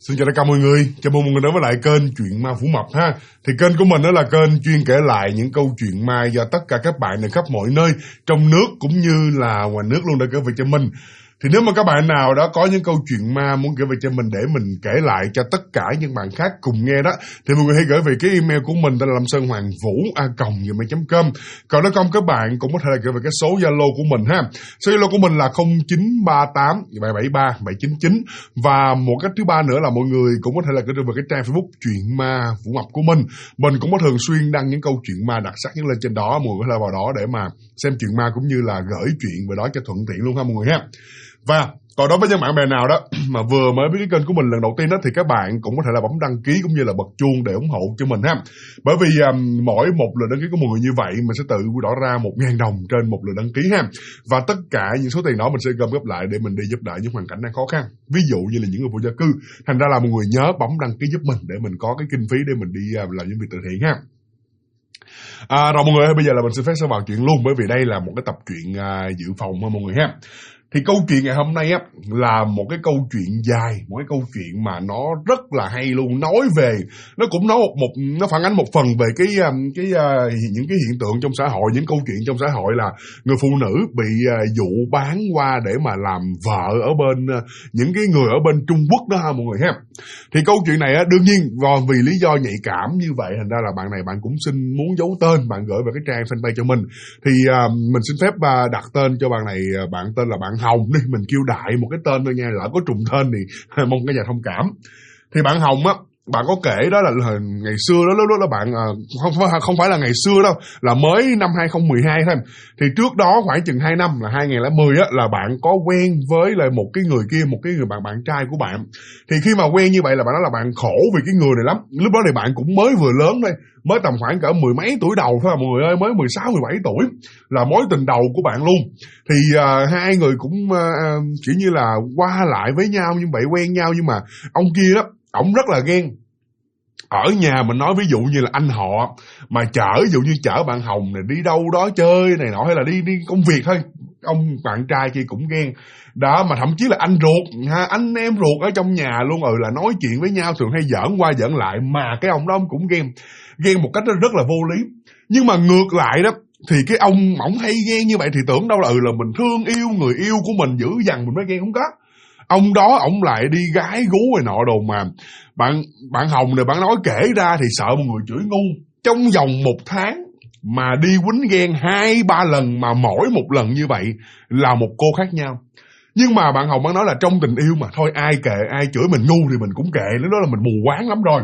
Xin chào tất cả mọi người, chào mừng mọi người đến với lại kênh Chuyện Ma Phủ Mập ha. Thì kênh của mình đó là kênh chuyên kể lại những câu chuyện ma do tất cả các bạn ở khắp mọi nơi, trong nước cũng như là ngoài nước luôn đã kể về cho mình. Thì nếu mà các bạn nào đó có những câu chuyện ma muốn gửi về cho mình để mình kể lại cho tất cả những bạn khác cùng nghe đó, thì mọi người hãy gửi về cái email của mình tên là lamsonhoangvu@gmail.com. Còn nếu không, các bạn cũng có thể là gửi về cái số Zalo của mình ha. Số Zalo của mình là 0938 773 799. Và một cách thứ ba nữa là mọi người cũng có thể là gửi về cái trang Facebook Chuyện Ma Phủ Mập của mình. Mình cũng có thường xuyên đăng những câu chuyện ma đặc sắc nhất lên trên đó, mọi người có thể vào đó để mà xem chuyện ma cũng như là gửi chuyện về đó cho thuận tiện luôn ha mọi người ha. Và còn đối với những bạn bè nào đó mà vừa mới biết cái kênh của mình lần đầu tiên đó, thì các bạn cũng có thể là bấm đăng ký cũng như là bật chuông để ủng hộ cho mình ha. Bởi vì mỗi một lượt đăng ký của mọi người như vậy mình sẽ tự đỏ ra 1.000 đồng trên một lượt đăng ký ha. Và tất cả những số tiền đó mình sẽ gom góp lại để mình đi giúp đỡ những hoàn cảnh đang khó khăn. Ví dụ như là những người vô gia cư. Thành ra là mọi người nhớ bấm đăng ký giúp mình để mình có cái kinh phí để mình đi làm những việc từ thiện ha. Rồi mọi người ơi, bây giờ là mình xin phép sẽ vào chuyện luôn, bởi vì đây là một cái tập truyện dự phòng ha mọi người ha. Thì câu chuyện ngày hôm nay á là một cái câu chuyện dài, một cái câu chuyện mà nó rất là hay luôn, nói về nó cũng nói nó phản ánh một phần về những cái hiện tượng trong xã hội, những câu chuyện trong xã hội là người phụ nữ bị dụ bán qua để mà làm vợ ở bên những cái người ở bên Trung Quốc đó ha mọi người ha. Thì câu chuyện này á đương nhiên vì lý do nhạy cảm như vậy, thành ra là bạn này bạn cũng xin muốn giấu tên, bạn gửi về cái trang fanpage cho mình. Thì mình xin phép đặt tên cho bạn này, bạn tên là bạn Hồng đi, mình kêu đại một cái tên thôi nha, lỡ có trùng tên thì mong cả nhà thông cảm. Thì bạn Hồng á, bạn có kể đó là ngày xưa đó, lúc đó bạn không phải là ngày xưa đâu, là mới năm 2012 thôi. Thì trước đó khoảng chừng 2 năm là 2010 á, là bạn có quen với lại một cái người kia, một cái người bạn trai của bạn. Thì khi mà quen như vậy là bạn nói là bạn khổ vì cái người này lắm. Lúc đó thì bạn cũng mới vừa lớn thôi, mới tầm khoảng cỡ mười mấy tuổi đầu thôi mọi người ơi, mới 16, 17 tuổi là mối tình đầu của bạn luôn. Thì hai người cũng kiểu như là qua lại với nhau như vậy, quen nhau. Nhưng mà ông kia đó, ổng rất là ghen. Ở nhà mình nói ví dụ như là anh họ mà ví dụ như chở bạn Hồng này đi đâu đó chơi này nọ hay là đi công việc thôi, ông bạn trai kia cũng ghen đó. Mà thậm chí là anh ruột ha, anh em ruột ở trong nhà luôn là nói chuyện với nhau thường hay giỡn qua giỡn lại, mà cái ông đó ông cũng ghen một cách rất là vô lý. Nhưng mà ngược lại đó thì cái ông ổng hay ghen như vậy thì tưởng đâu là mình thương yêu người yêu của mình dữ dằn mình mới ghen, không có. Ông đó ổng lại đi gái gú rồi nọ đồ, mà bạn Hồng này bạn nói kể ra thì sợ mọi người chửi ngu. Trong vòng 1 tháng mà đi quýnh ghen 2-3 lần, mà mỗi một lần như vậy là một cô khác nhau. Nhưng mà bạn Hồng bạn nói là trong tình yêu mà thôi, ai kệ, ai chửi mình ngu thì mình cũng kệ, lúc đó là mình mù quáng lắm rồi.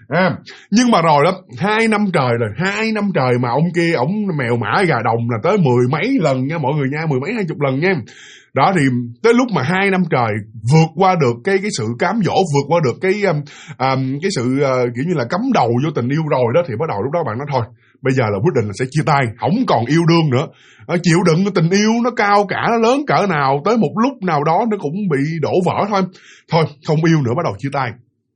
Nhưng mà rồi đó, 2 năm trời rồi, 2 năm trời mà ông kia ổng mèo mã gà đồng là tới 10 mấy lần nha mọi người nha, 10 mấy 20 lần nha. Đó thì tới lúc mà 2 năm trời vượt qua được cái sự cám dỗ, vượt qua được cái sự kiểu như là cắm đầu vô tình yêu rồi đó, thì bắt đầu lúc đó bạn nói thôi, bây giờ là quyết định là sẽ chia tay, không còn yêu đương nữa. Chịu đựng tình yêu nó cao cả, nó lớn cỡ nào, tới một lúc nào đó nó cũng bị đổ vỡ thôi. Thôi không yêu nữa, bắt đầu chia tay.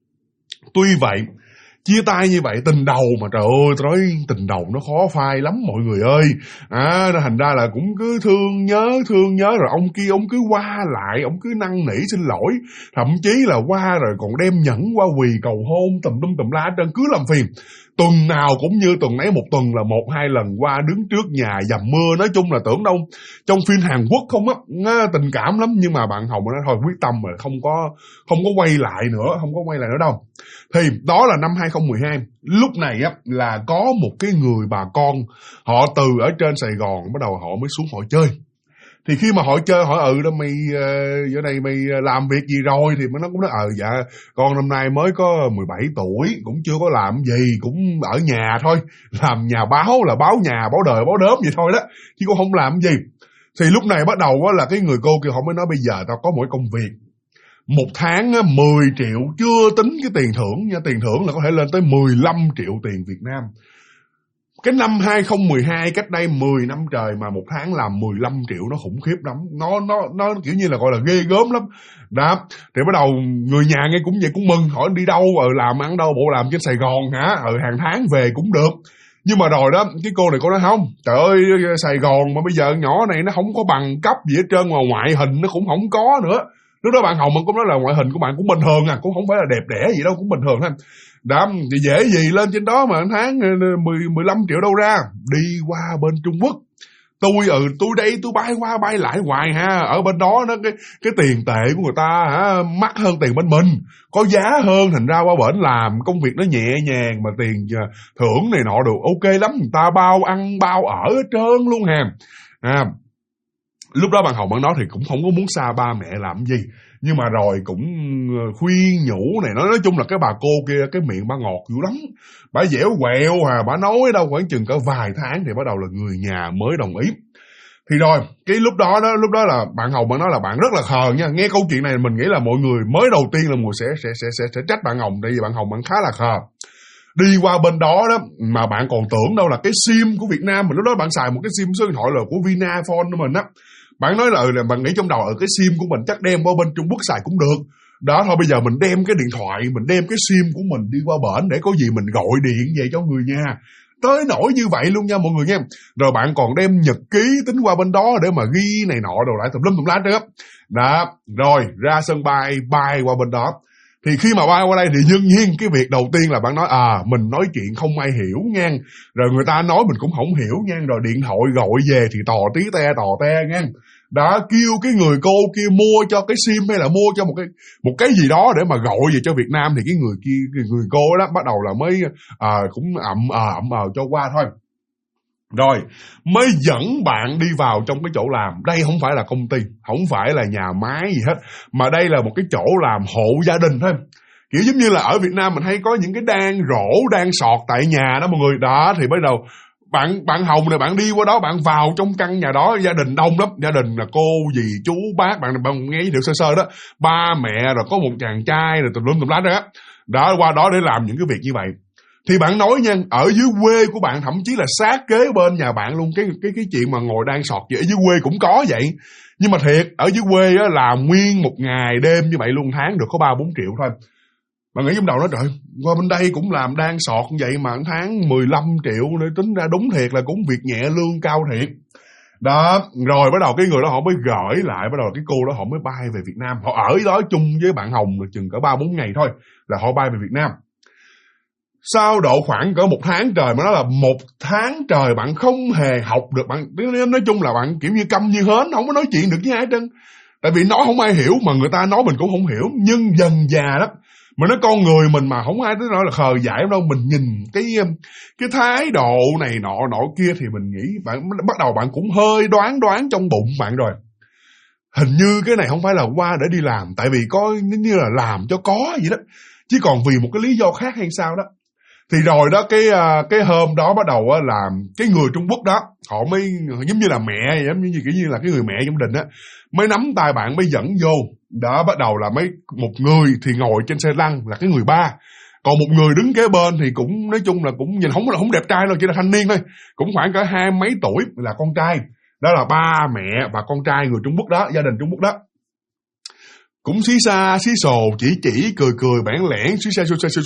Tuy vậy chia tay như vậy, tình đầu mà trời ơi, tôi nói tình đầu nó khó phai lắm mọi người ơi. Thành ra là cũng cứ thương nhớ rồi ông kia ông cứ qua lại, ông cứ năn nỉ xin lỗi, thậm chí là qua rồi còn đem nhẫn qua quỳ cầu hôn tùm la hết trơn, cứ làm phiền. Tuần nào cũng như tuần nấy, một tuần là 1-2 lần qua đứng trước nhà dầm mưa. Nói chung là tưởng đâu trong phim Hàn Quốc không á, tình cảm lắm. Nhưng mà bạn Hồng nói thôi quyết tâm rồi, không có quay lại nữa đâu. Thì đó là năm 2012. Lúc này á là có một cái người bà con, họ từ ở trên Sài Gòn bắt đầu họ mới xuống họ chơi. Thì khi mà họ chơi hỏi đó mày giờ này mày làm việc gì rồi, thì nó cũng nói dạ con năm nay mới có 17 tuổi, cũng chưa có làm gì, cũng ở nhà thôi, làm nhà báo, là báo nhà, báo đời, báo đốm vậy thôi đó, chứ cũng không làm gì. Thì lúc này bắt đầu là cái người cô kia họ mới nói bây giờ tao có mỗi công việc, 1 tháng 10 triệu chưa tính cái tiền thưởng nha, tiền thưởng là có thể lên tới 15 triệu tiền Việt Nam. Cái năm 2012 cách đây 10 năm trời mà 1 tháng làm 15 triệu nó khủng khiếp lắm. Nó kiểu như là gọi là ghê gớm lắm. Đó, thì bắt đầu người nhà nghe cũng vậy cũng mừng, hỏi đi đâu làm ăn đâu, bộ làm trên Sài Gòn hả? Hàng tháng về cũng được. Nhưng mà rồi đó, cái cô này cô nói không, trời ơi Sài Gòn mà bây giờ nhỏ này nó không có bằng cấp gì hết trơn, mà ngoại hình nó cũng không có nữa. Lúc đó bạn Hồng cũng nói là ngoại hình của bạn cũng bình thường cũng không phải là đẹp đẽ gì đâu, cũng bình thường thôi. Đó, thì dễ gì lên trên đó mà tháng 15 triệu đâu ra. Đi qua bên Trung Quốc, tôi đây tôi bay qua bay lại hoài ha. Ở bên đó nó cái tiền tệ của người ta mắc hơn tiền bên mình, có giá hơn, thành ra qua bển làm công việc nó nhẹ nhàng mà tiền thưởng này nọ được ok lắm, người ta bao ăn bao ở hết trơn luôn Lúc đó bạn Hồng bạn nói thì cũng không có muốn xa ba mẹ làm gì, nhưng mà rồi cũng khuyên nhủ này, nói chung là cái bà cô kia cái miệng bà ngọt dữ lắm, bà dẻo quẹo bà nói đâu khoảng chừng cỡ vài tháng thì bắt đầu là người nhà mới đồng ý. Thì rồi cái lúc đó là bạn Hồng bạn nói là bạn rất là khờ nha. Nghe câu chuyện này mình nghĩ là mọi người mới đầu tiên là mọi người sẽ trách bạn Hồng, tại vì bạn Hồng bạn khá là khờ. Đi qua bên đó mà bạn còn tưởng đâu là cái sim của Việt Nam, mình lúc đó bạn xài một cái sim số điện thoại là của Vinaphone của mình Bạn nói là bạn nghĩ trong đầu cái sim của mình chắc đem qua bên Trung Quốc xài cũng được. Đó thôi bây giờ mình đem cái điện thoại, mình đem cái sim của mình đi qua bển để có gì mình gọi điện về cho người nhà. Tới nỗi như vậy luôn nha mọi người nha. Rồi bạn còn đem nhật ký tính qua bên đó để mà ghi này nọ đồ lại tùm lum tùm lá đó. Đó, rồi ra sân bay bay qua bên đó. Thì khi mà bay qua đây thì đương nhiên cái việc đầu tiên là bạn nói mình nói chuyện không ai hiểu nha. Rồi người ta nói mình cũng không hiểu nha. Rồi điện thoại gọi về thì tò te nha. Đã kêu cái người cô kia mua cho cái sim hay là mua cho một cái gì đó để mà gọi về cho Việt Nam, thì cái người kia, người cô đó bắt đầu là mới cũng ậm cho qua thôi. Rồi mới dẫn bạn đi vào trong cái chỗ làm. Đây không phải là công ty, không phải là nhà máy gì hết, mà đây là một cái chỗ làm hộ gia đình thôi. Kiểu giống như là ở Việt Nam mình hay có những cái đan rổ, đan sọt tại nhà đó mọi người. Đó thì bắt đầu bạn Hồng này, bạn đi qua đó, bạn vào trong căn nhà đó, gia đình đông lắm, gia đình là cô, dì, chú, bác, bạn nghe giới thiệu sơ sơ đó, ba mẹ, rồi có một chàng trai, rồi tùm lá đó. Đó, qua đó để làm những cái việc như vậy. Thì bạn nói nha, ở dưới quê của bạn thậm chí là sát kế bên nhà bạn luôn, cái chuyện mà ngồi đan sọt vậy ở dưới quê cũng có vậy. Nhưng mà thiệt, ở dưới quê á, làm nguyên một ngày đêm như vậy luôn, tháng được có 3-4 triệu thôi. Bạn nghĩ trong đầu nó trời, qua bên đây cũng làm đan sọt vậy mà tháng 15 triệu, để tính ra đúng thiệt là cũng việc nhẹ lương cao thiệt. Đó, rồi bắt đầu cái người đó họ mới gửi lại, bắt đầu cái cô đó họ mới bay về Việt Nam. Họ ở đó chung với bạn Hồng được chừng cỡ 3-4 ngày thôi là họ bay về Việt Nam. Sau độ khoảng cỡ 1 tháng trời, mà nói là 1 tháng trời bạn không hề học được, bạn nói chung là bạn kiểu như câm như hến, không có nói chuyện được với ai hết trơn. Tại vì nói không ai hiểu, mà người ta nói mình cũng không hiểu. Nhưng dần già đó, mà nói con người mình mà không ai tới nói là khờ dại đâu, mình nhìn cái thái độ này nọ kia thì mình nghĩ bạn bắt đầu bạn cũng hơi đoán trong bụng bạn rồi. Hình như cái này không phải là qua để đi làm, tại vì có như là làm cho có vậy đó, chứ còn vì một cái lý do khác hay sao đó. Thì rồi đó, cái hôm đó bắt đầu là cái người Trung Quốc đó, họ mới giống như là mẹ, giống như kiểu như là cái người mẹ trong đình á, mới nắm tay bạn mới dẫn vô. Đó, bắt đầu là một người thì ngồi trên xe lăn là cái người ba, còn một người đứng kế bên thì cũng nói chung là cũng nhìn không đẹp trai đâu, chỉ là thanh niên thôi, cũng khoảng cỡ 20 mấy tuổi, là con trai. Đó là ba mẹ và con trai người Trung Quốc đó, gia đình Trung Quốc đó. Cũng xí xa xí xồ, chỉ cười bản lẻn, xí xa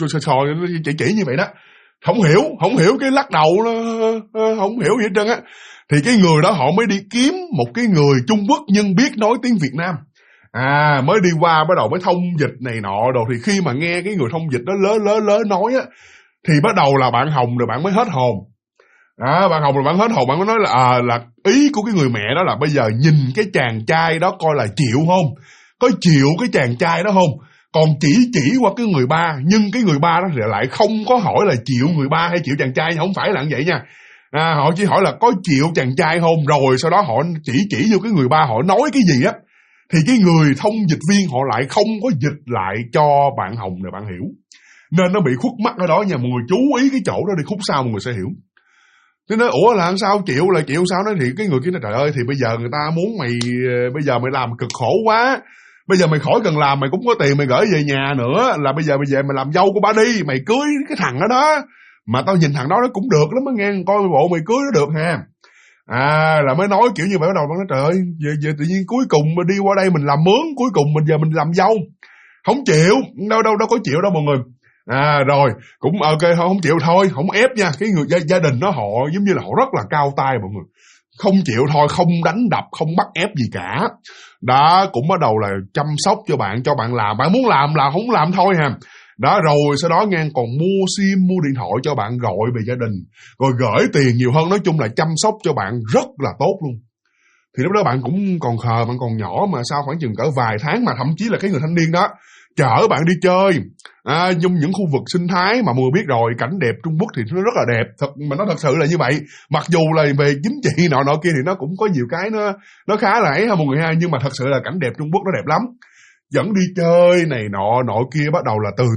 chỉ như vậy đó. Không hiểu cái lắc đầu nó không hiểu gì hết trơn á. Thì cái người đó họ mới đi kiếm một cái người Trung Quốc nhưng biết nói tiếng Việt Nam. Mới đi qua bắt đầu mới thông dịch này nọ đồ. Thì khi mà nghe cái người thông dịch đó lớ nói á, thì bắt đầu là bạn Hồng rồi bạn mới hết hồn. Bạn Hồng rồi bạn hết hồn, bạn mới nói là ý của cái người mẹ đó là bây giờ nhìn cái chàng trai đó coi là chịu không? Có chịu cái chàng trai đó không? Còn chỉ qua cái người ba, nhưng cái người ba đó thì lại không có hỏi là chịu người ba hay chịu chàng trai, không phải là như vậy nha. Họ chỉ hỏi là có chịu chàng trai không, rồi sau đó họ chỉ vô cái người ba, họ nói cái gì á, thì cái người thông dịch viên họ lại không có dịch lại cho bạn Hồng này bạn hiểu. Nên nó bị khuất mắt ở đó nha, mọi người chú ý cái chỗ đó đi, khúc sau mọi người sẽ hiểu. Thế nói ủa là sao chịu sao đó, thì cái người kia nói trời ơi thì bây giờ người ta muốn mày, bây giờ mày làm cực khổ quá, bây giờ mày khỏi cần làm, mày cũng có tiền mày gửi về nhà nữa, là bây giờ mày làm dâu của ba đi, mày cưới cái thằng đó đó, mà tao nhìn thằng đó nó cũng được lắm á nghe, coi bộ mày cưới nó được ha. Là mới nói kiểu như vậy. Bắt đầu nó nói trời ơi giờ tự nhiên cuối cùng mình đi qua đây mình làm mướn, cuối cùng mình giờ mình làm dâu, không chịu, đâu có chịu đâu mọi người. Rồi cũng ok, không chịu thôi, không ép nha. Cái người gia đình đó họ giống như là họ rất là cao tay mọi người, không chịu thôi, không đánh đập, không bắt ép gì cả. Đó, cũng bắt đầu là chăm sóc cho bạn làm. Bạn muốn làm là không làm thôi ha. Đó, rồi sau đó ngang còn mua sim, mua điện thoại cho bạn gọi về gia đình, rồi gửi tiền nhiều hơn. Nói chung là chăm sóc cho bạn rất là tốt luôn. Thì lúc đó bạn cũng còn khờ, bạn còn nhỏ mà, sau khoảng chừng cỡ vài tháng mà thậm chí là cái người thanh niên đó chở bạn đi chơi trong những khu vực sinh thái mà mọi người biết rồi, cảnh đẹp Trung Quốc thì nó rất là đẹp thật, mà nó thật sự là như vậy. Mặc dù là về chính trị nọ kia thì nó cũng có nhiều cái nó khá là ấy ha mọi người ha, nhưng mà thật sự là cảnh đẹp Trung Quốc nó đẹp lắm. Dẫn đi chơi này nọ kia, bắt đầu là từ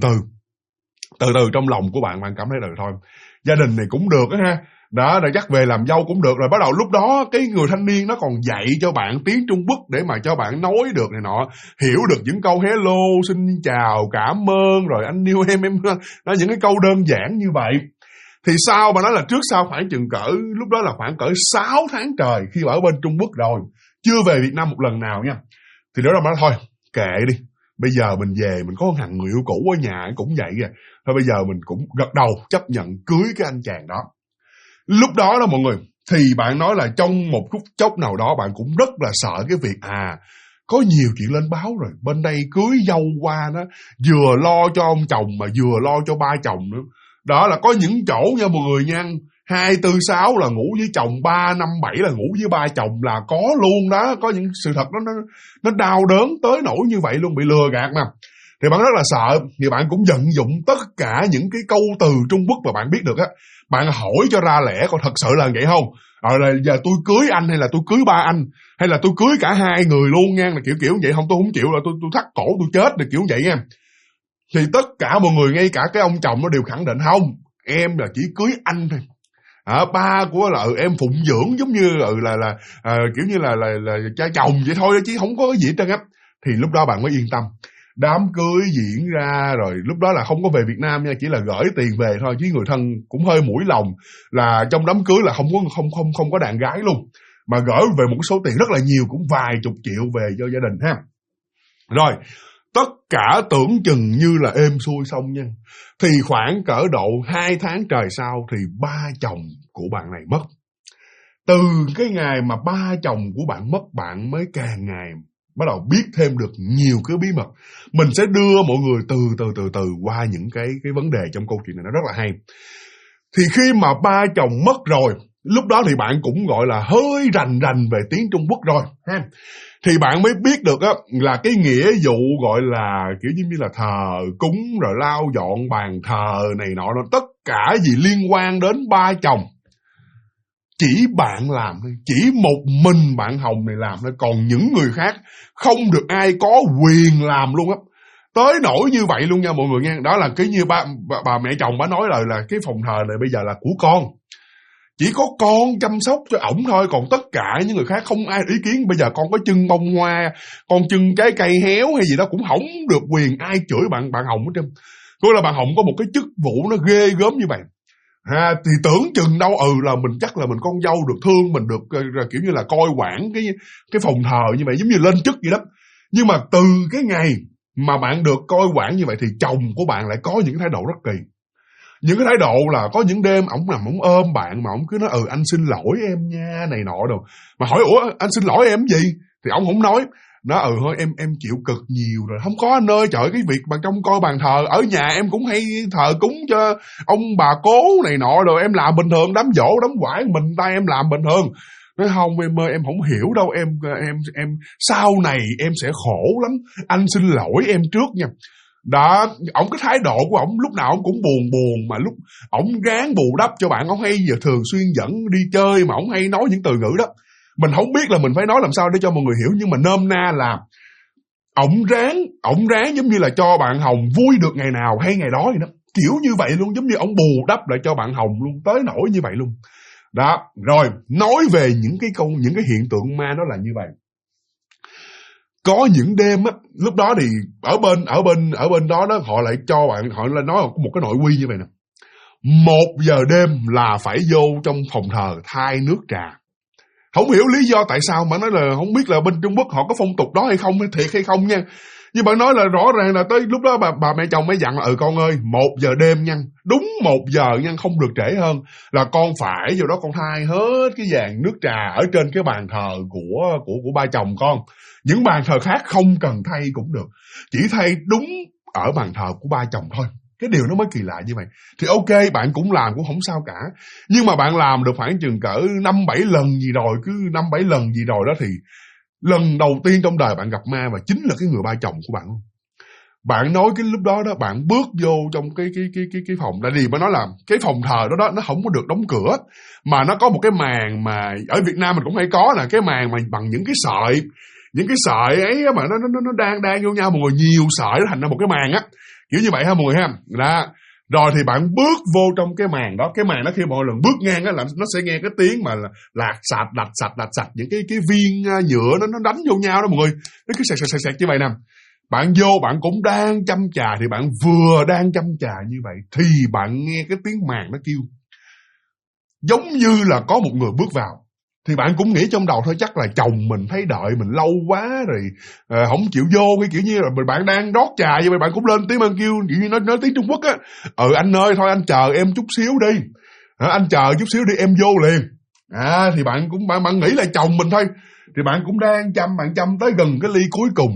từ trong lòng của bạn cảm thấy rồi thôi, gia đình này cũng được đó ha. Đó, rồi dắt về làm dâu cũng được. Rồi bắt đầu lúc đó cái người thanh niên nó còn dạy cho bạn tiếng Trung Quốc để mà cho bạn nói được này nọ, hiểu được những câu hello, xin chào, cảm ơn, rồi anh yêu em đó, những cái câu đơn giản như vậy. Thì sao mà nói là trước sau khoảng chừng cỡ, lúc đó là khoảng cỡ 6 tháng trời khi ở bên Trung Quốc rồi, chưa về Việt Nam một lần nào nha. Thì đó là nói thôi, kệ đi, bây giờ mình về, mình có một thằng người yêu cũ ở nhà cũng vậy kìa, thôi bây giờ mình cũng gật đầu chấp nhận cưới cái anh chàng đó. Lúc đó mọi người, thì bạn nói là trong một phút chốc nào đó bạn cũng rất là sợ cái việc có nhiều chuyện lên báo rồi, bên đây cưới dâu qua nó vừa lo cho ông chồng mà vừa lo cho ba chồng nữa. Đó là có những chỗ nha mọi người nha, 2, 4, 6 là ngủ với chồng, 3, 5, 7 là ngủ với ba chồng là có luôn đó. Có những sự thật nó đau đớn tới nỗi như vậy luôn, bị lừa gạt mà. Thì bạn rất là sợ, thì bạn cũng vận dụng tất cả những cái câu từ Trung Quốc mà bạn biết được á. Bạn hỏi cho ra lẽ coi thật sự là vậy không? Là giờ tôi cưới anh hay là tôi cưới ba anh, hay là tôi cưới cả hai người luôn nha, là kiểu vậy không, tôi không chịu là tôi thắt cổ tôi chết được kiểu vậy nha. Thì tất cả mọi người, ngay cả cái ông chồng nó đều khẳng định không, em là chỉ cưới anh thôi. Ba của là em phụng dưỡng giống như là kiểu như là cha chồng vậy thôi chứ không có cái gì hết trơn á. Thì lúc đó bạn mới yên tâm. Đám cưới diễn ra rồi, lúc đó là không có về Việt Nam nha, chỉ là gửi tiền về thôi, chứ người thân cũng hơi mũi lòng là trong đám cưới là không có đàn gái luôn, mà gửi về một số tiền rất là nhiều, cũng vài chục triệu về cho gia đình ha. Rồi tất cả tưởng chừng như là êm xuôi xong nha, thì khoảng cỡ độ 2 tháng trời sau thì ba chồng của bạn này mất. Từ cái ngày mà ba chồng của bạn mất, bạn mới càng ngày bắt đầu biết thêm được nhiều cái bí mật. Mình sẽ đưa mọi người từ qua những cái vấn đề trong câu chuyện này, nó rất là hay. Thì khi mà ba chồng mất rồi, lúc đó thì bạn cũng gọi là hơi rành về tiếng Trung Quốc rồi ha. Thì bạn mới biết được á, là cái nghĩa vụ gọi là kiểu như là thờ cúng rồi lau dọn bàn thờ này nọ, tất cả gì liên quan đến ba chồng chỉ bạn làm thôi, chỉ một mình bạn Hồng này làm thôi, còn những người khác không được ai có quyền làm luôn á. Tới nỗi như vậy luôn nha mọi người nghe. Đó là cái như bà mẹ chồng bà nói là cái phòng thờ này bây giờ là của con, chỉ có con chăm sóc cho ổng thôi, còn tất cả những người khác không ai ý kiến. Bây giờ con có trưng bông hoa, con trưng trái cây héo hay gì đó cũng không được quyền ai chửi bạn Hồng hết trơn. Coi là bạn Hồng có một cái chức vụ nó ghê gớm như vậy. Thì tưởng chừng đâu là mình chắc là mình con dâu được thương, mình được kiểu như là coi quản cái phòng thờ như vậy, giống như lên chức vậy đó. Nhưng mà từ cái ngày mà bạn được coi quản như vậy thì chồng của bạn lại có những thái độ rất kỳ. Những cái thái độ là có những đêm ổng nằm ổng ôm bạn mà ổng cứ nói anh xin lỗi em nha này nọ đồ. Mà hỏi anh xin lỗi em gì? Thì ổng không nói. Nó thôi em chịu cực nhiều rồi, không có anh ơi, trời, cái việc mà trông coi bàn thờ ở nhà em cũng hay thờ cúng cho ông bà cố này nọ rồi, em làm bình thường, đám giỗ đám quải mình tay em làm bình thường. Nói không em ơi, em không hiểu đâu, em sau này em sẽ khổ lắm, anh xin lỗi em trước nha. Đó, ổng cái thái độ của ổng lúc nào ổng cũng buồn, mà lúc ổng ráng bù đắp cho bạn, ổng hay giờ thường xuyên dẫn đi chơi mà ổng hay nói những từ ngữ đó. Mình không biết là mình phải nói làm sao để cho mọi người hiểu, nhưng mà nôm na là ổng ráng giống như là cho bạn Hồng vui được ngày nào hay ngày đó vậy đó. Kiểu như vậy luôn, giống như ổng bù đắp lại cho bạn Hồng luôn, tới nỗi như vậy luôn. Đó, rồi nói về những cái hiện tượng ma đó là như vậy. Có những đêm á, lúc đó thì ở bên đó họ lại cho bạn, họ lại nói một cái nội quy như vậy nè. 1 giờ đêm là phải vô trong phòng thờ thay nước trà. Không hiểu lý do tại sao mà nói là không biết là bên Trung Quốc họ có phong tục đó hay không, hay thiệt hay không nha. Nhưng bạn nói là rõ ràng là tới lúc đó bà mẹ chồng mới dặn là con ơi 1 giờ đêm nha, đúng 1 giờ nha, không được trễ hơn, là con phải vô đó con thay hết cái vàng nước trà ở trên cái bàn thờ của ba chồng con. Những bàn thờ khác không cần thay cũng được, chỉ thay đúng ở bàn thờ của ba chồng thôi. Cái điều nó mới kỳ lạ như vậy. Thì ok, bạn cũng làm cũng không sao cả. Nhưng mà bạn làm được khoảng chừng cỡ 5-7 lần gì rồi, cứ 5-7 lần gì rồi đó, thì lần đầu tiên trong đời bạn gặp ma, và chính là cái người ba chồng của bạn luôn. Bạn nói cái lúc đó đó, bạn bước vô trong cái phòng, tại vì bạn nói là cái phòng thờ đó nó không có được đóng cửa, mà nó có một cái màn mà ở Việt Nam mình cũng hay có, là cái màn mà bằng những cái sợi ấy mà nó đang vô nhau, mọi người, nhiều sợi nó thành ra một cái màn á, kiểu như vậy ha mọi người ha. Đó. Rồi thì bạn bước vô trong cái màn đó, cái màn đó khi mọi lần bước ngang á, là nó sẽ nghe cái tiếng mà là lạt sạch những cái viên nhựa nó đánh vô nhau đó mọi người, nó cứ sạch như vậy nè. Bạn vô, bạn cũng đang chăm trà, thì bạn vừa đang chăm trà như vậy thì bạn nghe cái tiếng màn nó kêu, giống như là có một người bước vào. Thì bạn cũng nghĩ trong đầu thôi, chắc là chồng mình thấy đợi mình lâu quá rồi, không chịu vô, cái kiểu như là bạn đang rót trà vậy, bạn cũng lên tiếng bạn kêu, kiểu như nói tiếng Trung Quốc á, anh ơi thôi anh chờ em chút xíu đi, anh chờ chút xíu đi em vô liền. Thì bạn cũng bạn nghĩ là chồng mình thôi, thì bạn cũng đang bạn chăm tới gần cái ly cuối cùng,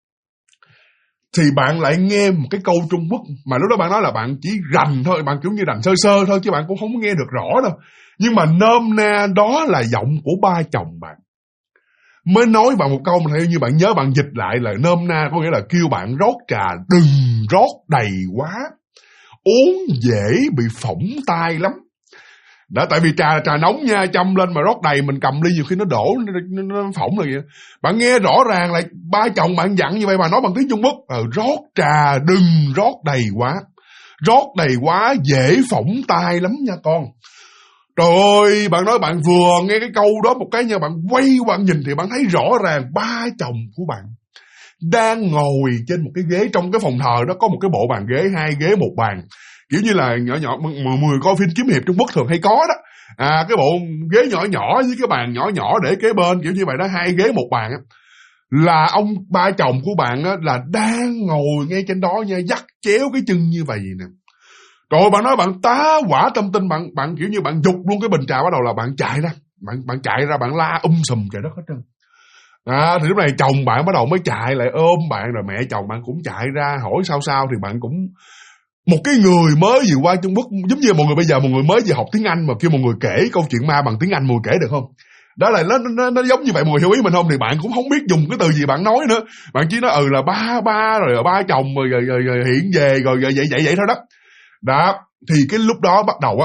thì bạn lại nghe một cái câu Trung Quốc mà lúc đó bạn nói là bạn chỉ rành thôi, bạn kiểu như rành sơ sơ thôi, chứ bạn cũng không nghe được rõ đâu. Nhưng mà nôm na đó là giọng của ba chồng bạn mới nói bằng một câu mà theo như bạn nhớ, bạn dịch lại là nôm na có nghĩa là kêu bạn rót trà đừng rót đầy quá, uống dễ bị phỏng tai lắm. Đó, tại vì trà nóng nha, châm lên mà rót đầy, mình cầm ly nhiều khi nó đổ, nó phỏng là vậy. Bạn nghe rõ ràng là ba chồng bạn dặn như vậy, mà nói bằng tiếng Trung Quốc, rót trà đừng rót đầy quá, rót đầy quá dễ phỏng tai lắm nha con. Trời ơi, bạn nói bạn vừa nghe cái câu đó một cái nha, bạn quay bạn nhìn thì bạn thấy rõ ràng ba chồng của bạn đang ngồi trên một cái ghế trong cái phòng thờ đó, có một cái bộ bàn ghế, 2 ghế 1 bàn, kiểu như là nhỏ mọi người coi phim kiếm hiệp Trung Quốc thường hay có đó. Cái bộ ghế nhỏ với cái bàn nhỏ để kế bên, kiểu như vậy đó, 2 ghế 1 bàn á. Là ông ba chồng của bạn á là đang ngồi ngay trên đó nha, dắt chéo cái chân như vậy nè. Rồi bạn nói bạn tá hỏa tâm tinh, bạn kiểu như bạn giục luôn cái bình trà, bắt đầu là bạn chạy ra, bạn chạy ra, bạn la sùm trời đất hết trơn. Thì lúc này chồng bạn bắt đầu mới chạy lại ôm bạn, rồi mẹ chồng bạn cũng chạy ra hỏi sao, thì bạn cũng, một cái người mới vừa qua Trung Quốc, giống như mọi người bây giờ mọi người mới vừa học tiếng Anh mà kêu mọi người kể câu chuyện ma bằng tiếng Anh, mọi người kể được không? Đó là nó giống như vậy, mọi người hiểu ý mình không? Thì bạn cũng không biết dùng cái từ gì bạn nói nữa, bạn chỉ nói là ba rồi ba chồng rồi hiện về rồi vậy thôi đó. Đó, thì cái lúc đó bắt đầu á,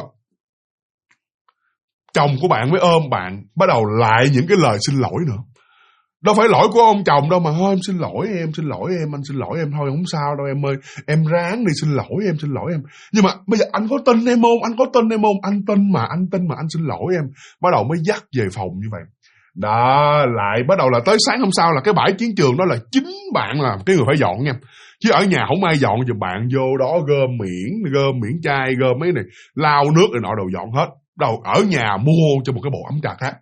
chồng của bạn mới ôm bạn, bắt đầu lại những cái lời xin lỗi nữa. Đâu phải lỗi của ông chồng đâu, mà thôi em xin lỗi em, anh xin lỗi em thôi, không sao đâu em ơi, em ráng đi, xin lỗi em. Nhưng mà bây giờ anh có tin em không? Anh tin mà anh xin lỗi em. Bắt đầu mới dắt về phòng như vậy. Đó, lại bắt đầu là tới sáng hôm sau là cái bãi chiến trường đó là chính bạn là cái người phải dọn nha. Chứ ở nhà không ai dọn, giùm bạn vô đó gom miễn chai, gom mấy này, lau nước rồi nọ đồ dọn hết. Đầu ở nhà mua cho một cái bộ ấm trà khác.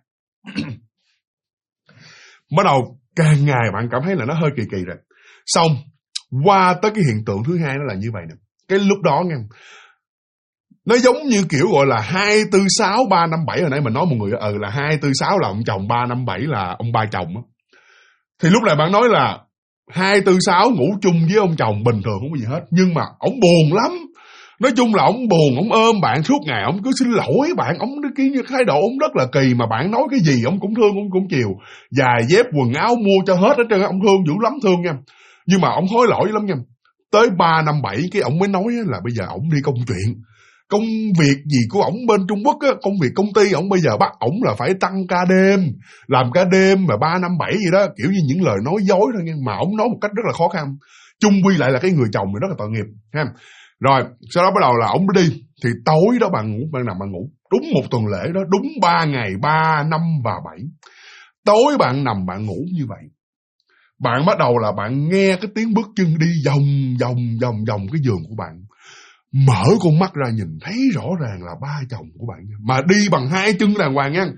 Bắt đầu càng ngày bạn cảm thấy là nó hơi kỳ rồi. Xong, qua tới cái hiện tượng thứ hai nó là như vậy nè. Cái lúc đó nha, nó giống như kiểu gọi là 2, 4, 6, 3, 5, 7. Hồi nãy mình nói mọi người là 2, 4, 6 là ông chồng, 3, 5, 7 là ông ba chồng á. Thì lúc này bạn nói là 2, 4, 6 ngủ chung với ông chồng bình thường không có gì hết. Nhưng mà ổng buồn lắm. Nói chung là ổng buồn, ổng ôm bạn suốt ngày, ổng cứ xin lỗi bạn, ổng cái thái độ ổng rất là kỳ, mà bạn nói cái gì ổng cũng thương, ổng cũng chiều. Giày dép quần áo mua cho hết hết trơn, ổng thương dữ lắm, thương nha. Nhưng mà ổng hối lỗi lắm nha. Tới 3, 5, 7 cái ổng mới nói là bây giờ ổng đi công chuyện. Công việc gì của ổng bên Trung Quốc á, công việc công ty ổng bây giờ bắt ổng là phải tăng ca đêm, làm ca đêm mà 3, 5, 7 gì đó, kiểu như những lời nói dối thôi nha, mà ổng nói một cách rất là khó khăn. Chung quy lại là cái người chồng này rất là tội nghiệp ha. Rồi, sau đó bắt đầu là ổng đi, thì tối đó bạn nằm bạn ngủ, đúng một tuần lễ đó, đúng 3 ngày, 3, 5 và 7. Tối bạn nằm bạn ngủ như vậy. Bạn bắt đầu là bạn nghe cái tiếng bước chân đi vòng cái giường của bạn. Mở con mắt ra nhìn thấy rõ ràng là ba chồng của bạn, mà đi bằng 2 chân đàng hoàng nha.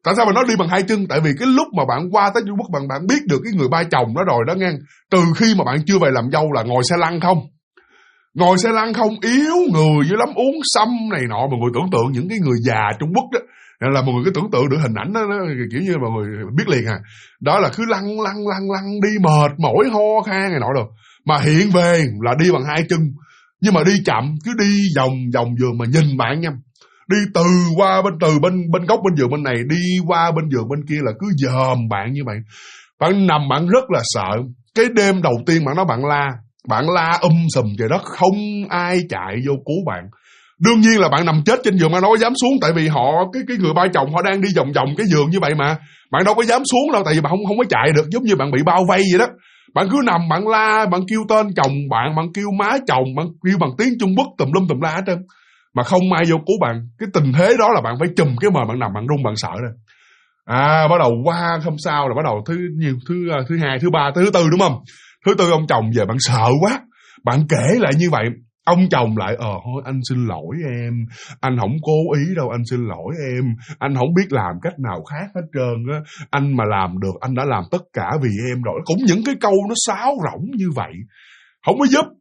Tại sao mà nói đi bằng hai chân? Tại vì cái lúc mà bạn qua tới Trung Quốc, bạn biết được cái người ba chồng đó rồi đó nghe. Từ khi mà bạn chưa về làm dâu là ngồi xe lăn không. Ngồi xe lăn không, yếu người dữ lắm, uống sâm này nọ. Mọi người tưởng tượng những cái người già Trung Quốc đó, là mọi người cứ tưởng tượng được hình ảnh đó, kiểu như mọi người biết liền à. Đó là cứ lăn đi mệt mỏi ho khan này nọ rồi. Mà hiện về là đi bằng hai chân. Nhưng mà đi chậm, cứ đi vòng vườn mà nhìn bạn nha. Đi từ bên góc bên giường bên này, đi qua bên giường bên kia là cứ dòm bạn như vậy. Bạn nằm bạn rất là sợ. Cái đêm đầu tiên bạn nói bạn la sùm trời đất, không ai chạy vô cứu bạn. Đương nhiên là bạn nằm chết trên giường, bạn đâu có dám xuống, tại vì cái người ba chồng họ đang đi vòng cái giường như vậy mà. Bạn đâu có dám xuống đâu, tại vì bạn không có chạy được, giống như bạn bị bao vây vậy đó. Bạn cứ nằm, bạn la, bạn kêu tên chồng bạn kêu má chồng, bạn kêu bằng tiếng Trung Quốc tùm lum tùm la hết trơn. Mà không ai vô cứu bạn. Cái tình thế đó là bạn phải chùm cái mền bạn nằm, bạn run, bạn sợ rồi. Bắt đầu qua hôm sau là bắt đầu thứ hai, thứ ba, thứ tư đúng không? Thứ tư ông chồng về, bạn sợ quá. Bạn kể lại như vậy. Ông chồng lại thôi anh xin lỗi em, anh không cố ý đâu, anh xin lỗi em, anh không biết làm cách nào khác hết trơn á, anh mà làm được anh đã làm tất cả vì em rồi. Cũng những cái câu nó sáo rỗng như vậy, không có giúp,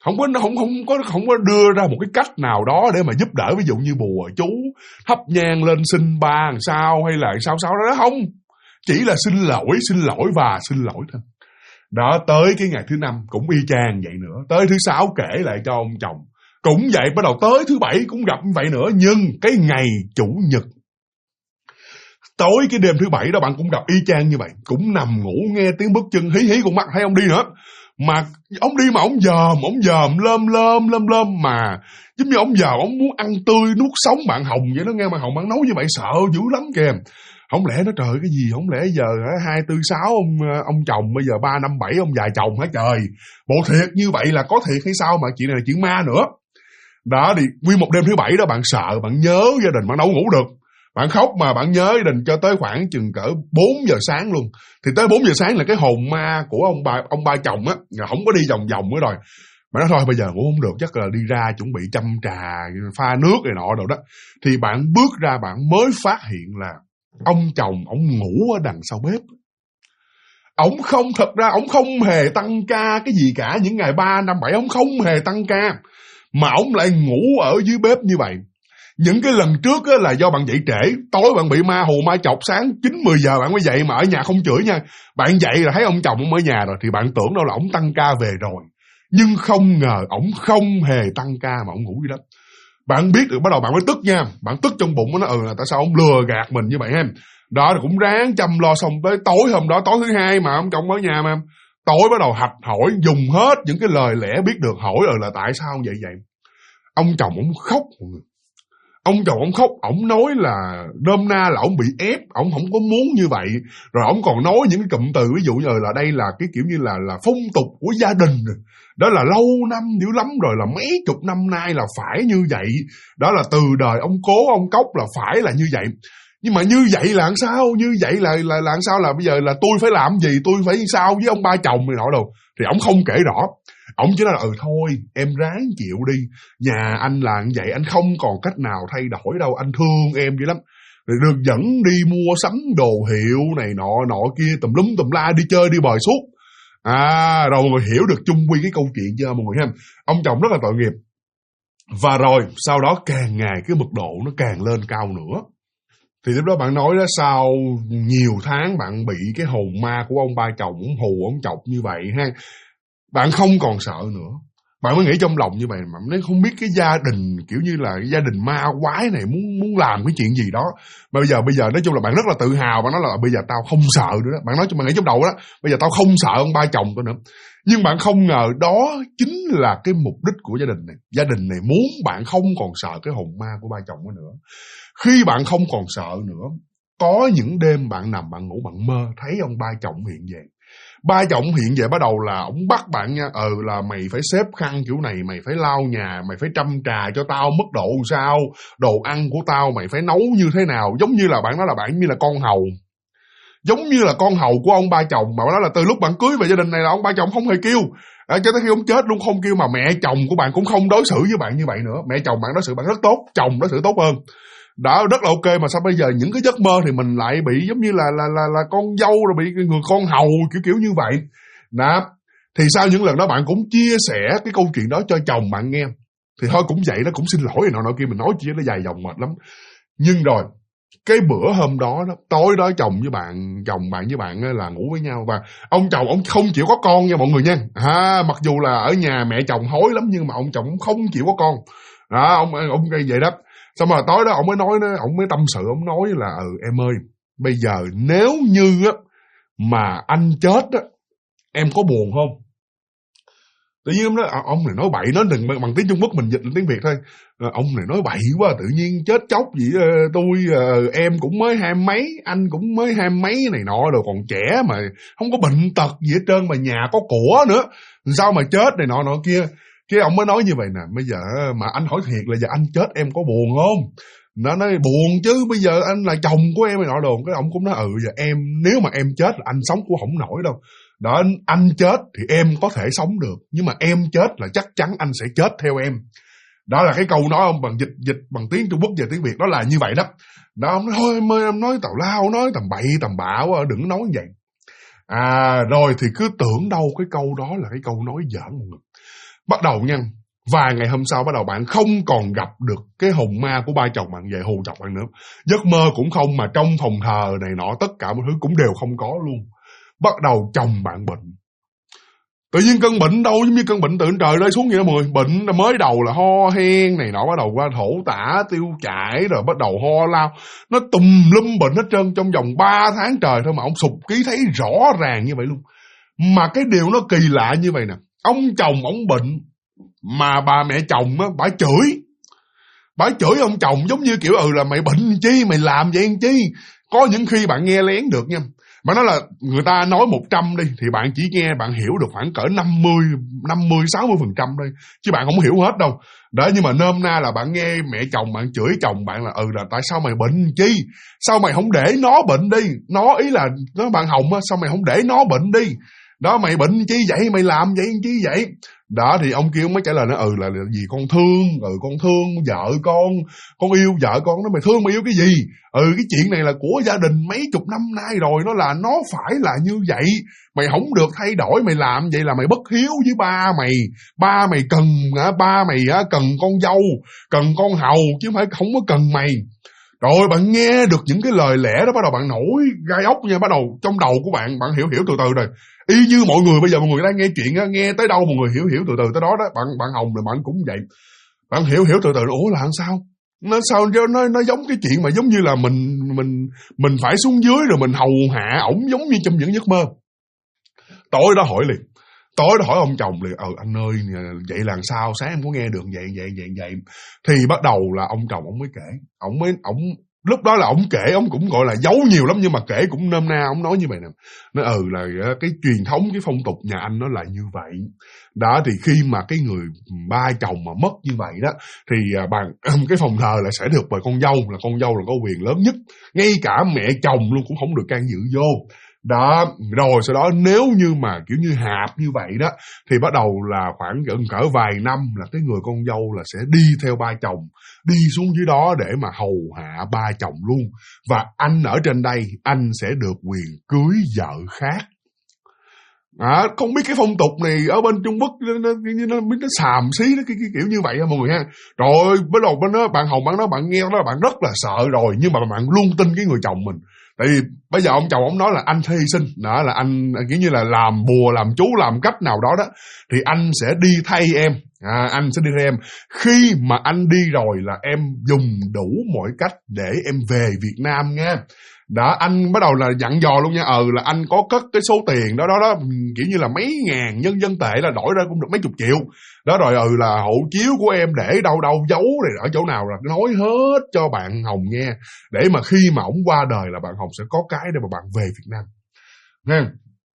không có đưa ra một cái cách nào đó để mà giúp đỡ, ví dụ như bùa chú, thắp nhang lên xin ba làm sao hay là sao đó không, chỉ là xin lỗi và xin lỗi thôi. Đó, tới cái ngày thứ 5 cũng y chang vậy nữa. Tới thứ 6 kể lại cho ông chồng, cũng vậy. Bắt đầu tới thứ 7 cũng gặp như vậy nữa. Nhưng cái ngày Chủ nhật, tối cái đêm thứ 7 đó, bạn cũng gặp y chang như vậy. Cũng nằm ngủ nghe tiếng bước chân hí con mắt thấy ông đi nữa. Mà ông đi mà ông dòm lơm mà giống như ông dòm, ông muốn ăn tươi nuốt sống bạn Hồng vậy đó, nghe bạn Hồng bạn nói như vậy sợ dữ lắm kìa. Không lẽ nó trời cái gì, không lẽ giờ 2, 4, 6 ông chồng, bây giờ 3, 5, 7 ông già chồng hả trời. Bộ thiệt như vậy là có thiệt hay sao mà chuyện này là chuyện ma nữa. Đó thì nguyên một đêm thứ 7 đó bạn sợ, bạn nhớ gia đình, bạn đâu ngủ được. Bạn khóc mà bạn nhớ gia đình cho tới khoảng chừng cỡ 4 giờ sáng luôn. Thì tới 4 giờ sáng là cái hồn ma của ông ba chồng á, không có đi vòng nữa rồi. Bạn nói thôi bây giờ ngủ không được, chắc là đi ra chuẩn bị chăm trà, pha nước này nọ đồ đó. Thì bạn bước ra bạn mới phát hiện là ông chồng ông ngủ ở đằng sau bếp. Thật ra ông không hề tăng ca cái gì cả. Những ngày 3, 5, 7 ông không hề tăng ca, mà ông lại ngủ ở dưới bếp như vậy. Những cái lần trước á, là do bạn dậy trễ, tối bạn bị ma hù ma chọc, sáng 9, 10 giờ bạn mới dậy, mà ở nhà không chửi nha. Bạn dậy là thấy ông chồng ông ở nhà rồi, thì bạn tưởng đâu là ông tăng ca về rồi. Nhưng không ngờ ông không hề tăng ca mà ông ngủ dưới đất. Bạn biết được bắt đầu bạn mới tức nha. Bạn tức trong bụng, nó là tại sao ông lừa gạt mình như vậy em. Đó thì cũng ráng chăm lo, xong tới tối hôm đó, tối thứ 2 mà ông chồng ở nhà mà. Tối bắt đầu hạch hỏi, dùng hết những cái lời lẽ biết được, hỏi là tại sao vậy. Ông chồng ông khóc. Ông chồng ông khóc, ông nói là đêm na là ông bị ép, ông không có muốn như vậy. Rồi ông còn nói những cái cụm từ, ví dụ như là đây là cái kiểu như là phong tục của gia đình. Đó là lâu năm dữ lắm rồi, là mấy chục năm nay là phải như vậy. Đó là từ đời ông Cố, ông Cốc là phải là như vậy. Nhưng mà như vậy là làm sao? Như vậy là làm sao, là bây giờ là tôi phải làm gì? Tôi phải sao với ông ba chồng này nọ đâu? Thì ông không kể rõ. Ông chỉ nói là thôi em ráng chịu đi. Nhà anh là như vậy, anh không còn cách nào thay đổi đâu. Anh thương em dữ lắm. Rồi được dẫn đi mua sắm đồ hiệu này nọ kia, tùm lum tùm la, đi chơi đi bời suốt. Rồi mọi người hiểu được chung quy cái câu chuyện chưa mọi người ha? Ông chồng rất là tội nghiệp. Và rồi sau đó càng ngày cái mức độ nó càng lên cao nữa. Thì lúc đó bạn nói đó, sau nhiều tháng bạn bị cái hồn ma của ông ba chồng, ông hù ông chọc như vậy ha, bạn không còn sợ nữa. Bạn mới nghĩ trong lòng như vậy, mà nó không biết cái gia đình kiểu như là gia đình ma quái này muốn làm cái chuyện gì đó. Mà bây giờ nói chung là bạn rất là tự hào, bạn nói là bây giờ tao không sợ nữa đó. Bạn nói cho bạn nghĩ trong đầu đó, bây giờ tao không sợ ông ba chồng tôi nữa. Nhưng bạn không ngờ đó chính là cái mục đích của gia đình này. Gia đình này muốn bạn không còn sợ cái hồn ma của ba chồng nữa. Khi bạn không còn sợ nữa, có những đêm bạn nằm bạn ngủ bạn mơ thấy ông ba chồng hiện về. Ba chồng hiện về bắt đầu là ông bắt bạn nha, là mày phải xếp khăn kiểu này, mày phải lau nhà, mày phải chăm trà cho tao mức độ sao, đồ ăn của tao mày phải nấu như thế nào. Giống như là bạn nói là bạn như là con hầu, giống như là con hầu của ông ba chồng. Mà bạn nói là từ lúc bạn cưới về gia đình này là ông ba chồng không hề kêu, cho tới khi ông chết luôn không kêu. Mà mẹ chồng của bạn cũng không đối xử với bạn như vậy nữa. Mẹ chồng bạn đối xử bạn rất tốt, chồng đối xử tốt hơn. Đó, rất là ok. Mà sao bây giờ những cái giấc mơ thì mình lại bị giống như là con dâu rồi bị người con hầu kiểu như vậy. Đó. Thì sau những lần đó bạn cũng chia sẻ cái câu chuyện đó cho chồng bạn nghe. Thì thôi cũng vậy đó, cũng xin lỗi nọ kia, mình nói chia nó dài dòng mệt lắm. Nhưng rồi cái bữa hôm đó, tối đó chồng bạn với bạn là ngủ với nhau, và ông chồng ông không chịu có con nha mọi người nha. Mặc dù là ở nhà mẹ chồng hối lắm nhưng mà ông chồng cũng không chịu có con. Đó, ông gây vậy đó. Xong rồi tối đó ông mới tâm sự, ông nói là em ơi, bây giờ nếu như á mà anh chết á, em có buồn không? Tự nhiên ông này nói bậy, nói đừng bằng tiếng Trung Quốc, mình dịch lên tiếng Việt thôi. Ông này nói bậy quá, tự nhiên chết chóc gì, em cũng mới 20 mấy, anh cũng mới 20 mấy này nọ, rồi còn trẻ mà không có bệnh tật gì hết trơn, mà nhà có của nữa, sao mà chết này nọ kia. Cái ông mới nói như vậy nè, bây giờ mà anh hỏi thiệt là giờ anh chết em có buồn không? Nó nói buồn chứ, bây giờ anh là chồng của em này nọ đồ. Cái ông cũng nói giờ em, nếu mà em chết là anh sống cũng không nổi đâu. Đó, anh chết thì em có thể sống được, nhưng mà em chết là chắc chắn anh sẽ chết theo em. Đó là cái câu nói ông bằng dịch bằng tiếng Trung Quốc về tiếng Việt, đó là như vậy đó. Đó, ông nói thôi em ơi, em nói tào lao, nói tầm bậy tầm bạ quá, đừng nói vậy. Rồi thì cứ tưởng đâu cái câu đó là cái câu nói giỡn mọi người. Bắt đầu nha, vài ngày hôm sau bắt đầu bạn không còn gặp được cái hồn ma của ba chồng bạn về hù chồng bạn nữa. Giấc mơ cũng không, mà trong phòng thờ này nọ tất cả mọi thứ cũng đều không có luôn. Bắt đầu chồng bạn bệnh. Tự nhiên cơn bệnh đâu giống như cơn bệnh từ trời rơi xuống vậy đó mọi người. Bệnh mới đầu là ho hen này nọ, bắt đầu qua thổ tả tiêu chảy, rồi bắt đầu ho lao. Nó tùm lum bệnh hết trơn trong vòng 3 tháng trời thôi mà ông sụt ký thấy rõ ràng như vậy luôn. Mà cái điều nó kỳ lạ như vậy nè, ông chồng ông bệnh mà bà mẹ chồng á, bà chửi ông chồng giống như kiểu là mày bệnh chi, mày làm vậy chi. Có những khi bạn nghe lén được nha. Mà nói là người ta nói 100 đi thì bạn chỉ nghe, bạn hiểu được khoảng cỡ 50-60% thôi, chứ bạn không hiểu hết đâu. Đó, nhưng mà nôm na là bạn nghe mẹ chồng bạn chửi chồng bạn là là tại sao mày bệnh chi, sao mày không để nó bệnh đi. Nó ý là nó bạn Hồng á, sao mày không để nó bệnh đi. Đó, mày bệnh chi vậy, mày làm vậy chi vậy. Đó thì ông kia mới trả lời nó là gì con thương, con thương vợ con yêu vợ con. Nó mày thương mày yêu cái gì? Cái chuyện này là của gia đình mấy chục năm nay rồi, nó phải là như vậy, mày không được thay đổi. Mày làm vậy là mày bất hiếu với ba mày. Ba mày cần cần con dâu, cần con hầu chứ không có cần mày. Rồi bạn nghe được những cái lời lẽ đó, bắt đầu bạn nổi gai ốc nha. Bắt đầu trong đầu của bạn hiểu từ từ rồi. Y như mọi người bây giờ, mọi người đang nghe chuyện á, nghe tới đâu mọi người hiểu từ từ tới đó đó. Bạn Hồng rồi bạn cũng vậy. Bạn hiểu từ từ. Ủa là làm sao? Nó giống cái chuyện mà giống như là mình phải xuống dưới rồi mình hầu hạ ổng giống như trong những giấc mơ. Tối đó hỏi liền. Tối đó hỏi ông chồng liền, anh ơi vậy là sao, sáng em có nghe được vậy. Thì bắt đầu là ông chồng ông mới kể. Ông lúc đó là ông kể, ông cũng gọi là giấu nhiều lắm nhưng mà kể cũng nôm na. Ông nói như vậy nè, nói là cái truyền thống, cái phong tục nhà anh nó là như vậy đó. Thì khi mà cái người ba chồng mà mất như vậy đó thì cái phòng thờ là sẽ được bởi con dâu, là con dâu là có quyền lớn nhất, ngay cả mẹ chồng luôn cũng không được can dự vô đó. Rồi sau đó nếu như mà kiểu như hạp như vậy đó thì bắt đầu là khoảng gần cỡ vài năm là cái người con dâu là sẽ đi theo ba chồng, đi xuống dưới đó để mà hầu hạ ba chồng luôn. Và anh ở trên đây anh sẽ được quyền cưới vợ khác. Không biết cái phong tục này ở bên Trung Quốc nó xàm xí nó cái kiểu như vậy ha mọi người ha. Rồi bắt đầu bạn Hồng bạn nói bạn nghe đó bạn rất là sợ rồi, nhưng mà bạn luôn tin cái người chồng mình. Tại vì bây giờ ông chồng ông nói là anh hy sinh, đó là anh kiểu như là làm bùa làm chú làm cách nào đó thì anh sẽ đi thay em. Anh sẽ đi thay em. Khi mà anh đi rồi là em dùng đủ mọi cách để em về Việt Nam nha. Đó, anh bắt đầu là dặn dò luôn nha. Là anh có cất cái số tiền đó kiểu như là mấy ngàn nhân dân tệ, là đổi ra cũng được mấy chục triệu đó. Rồi là hộ chiếu của em để đâu giấu này ở chỗ nào, là nói hết cho bạn Hồng nghe, để mà khi mà ổng qua đời là bạn Hồng sẽ có cái để mà bạn về Việt Nam nha.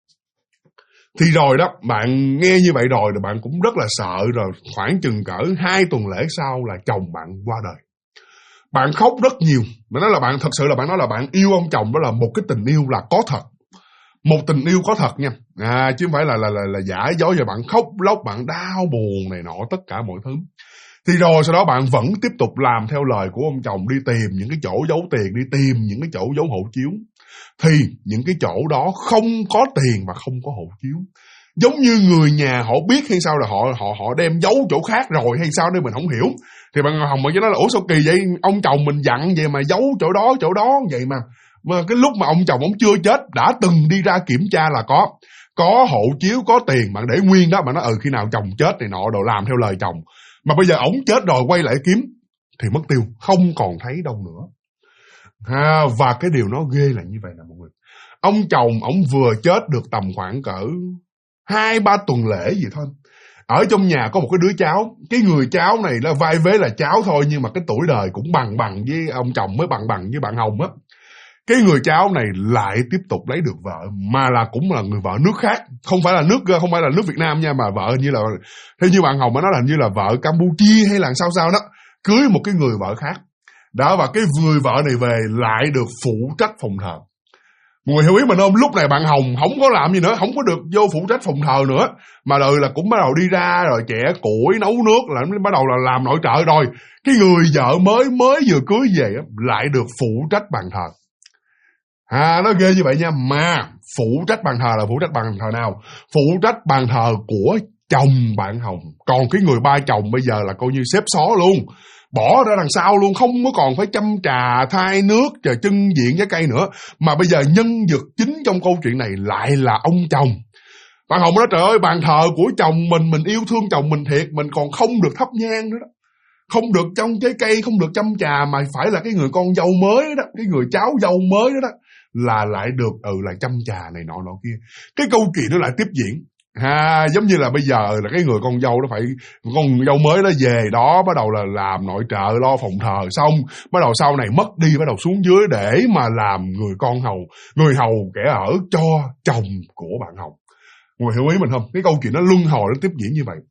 Thì rồi đó, bạn nghe như vậy rồi bạn cũng rất là sợ. Rồi khoảng chừng cỡ 2 tuần lễ sau là chồng bạn qua đời. Bạn khóc rất nhiều. Mà nói là bạn thật sự là bạn nói là bạn yêu ông chồng, đó là một cái tình yêu là có thật. Một tình yêu có thật nha. Chứ không phải là giả dối. Và bạn khóc lóc, bạn đau buồn này nọ tất cả mọi thứ. Thì rồi sau đó bạn vẫn tiếp tục làm theo lời của ông chồng, đi tìm những cái chỗ giấu tiền, đi tìm những cái chỗ giấu hộ chiếu. Thì những cái chỗ đó không có tiền và không có hộ chiếu. Giống như người nhà họ biết hay sao là họ đem giấu chỗ khác rồi hay sao đây mình không hiểu. Thì bạn Hồng mới nói là ủa sao kỳ vậy, ông chồng mình dặn vậy mà giấu chỗ đó vậy mà cái lúc mà ông chồng ông chưa chết đã từng đi ra kiểm tra là có hộ chiếu, có tiền, bạn để nguyên đó. Bạn nói khi nào chồng chết này nọ đồ làm theo lời chồng. Mà bây giờ ổng chết rồi quay lại kiếm thì mất tiêu, không còn thấy đâu nữa. Và cái điều nó ghê là như vậy nè mọi người. Ông chồng ổng vừa chết được tầm khoảng cỡ 2-3 tuần lễ gì thôi. Ở trong nhà có một cái đứa cháu. Cái người cháu này là vai vế là cháu thôi, nhưng mà cái tuổi đời cũng bằng với ông chồng, mới bằng với bạn Hồng á. Cái người cháu này lại tiếp tục lấy được vợ, mà cũng là người vợ nước khác, không phải là nước Việt Nam nha, mà vợ như là theo như bạn Hồng mới nói là như là vợ Campuchia hay là sao đó, cưới một cái người vợ khác. Đó, và cái người vợ này về lại được phụ trách phòng thờ. Mọi người hiểu ý mình không? Lúc này bạn Hồng không có làm gì nữa, không có được vô phụ trách phòng thờ nữa, mà đời là cũng bắt đầu đi ra rồi chẻ củi nấu nước, là bắt đầu là làm nội trợ rồi. Cái người vợ mới vừa cưới về lại được phụ trách bàn thờ. Nó ghê như vậy nha. Mà phụ trách bàn thờ là phụ trách bàn thờ nào? Phụ trách bàn thờ của chồng bạn Hồng. Còn cái người ba chồng bây giờ là coi như xếp xó luôn, bỏ ra đằng sau luôn, không có còn phải chăm trà, thay nước, trưng diện trái cây nữa. Mà bây giờ nhân vật chính trong câu chuyện này lại là ông chồng. Bạn Hồng nói trời ơi, bàn thờ của chồng mình yêu thương chồng mình thiệt, mình còn không được thắp nhang nữa đó, không được trông trái cây, không được chăm trà, mà phải là cái người con dâu mới đó, cái người cháu dâu mới đó là lại được lại chăm trà này nọ kia. Cái câu chuyện nó lại tiếp diễn. Giống như là bây giờ là cái người con dâu nó phải, con dâu mới nó về đó bắt đầu là làm nội trợ, lo phòng thờ, xong bắt đầu sau này mất đi, bắt đầu xuống dưới để mà làm người hầu kẻ ở cho chồng của bạn Hồng. Người hiểu ý mình không? Cái câu chuyện nó luân hồi, nó tiếp diễn như vậy.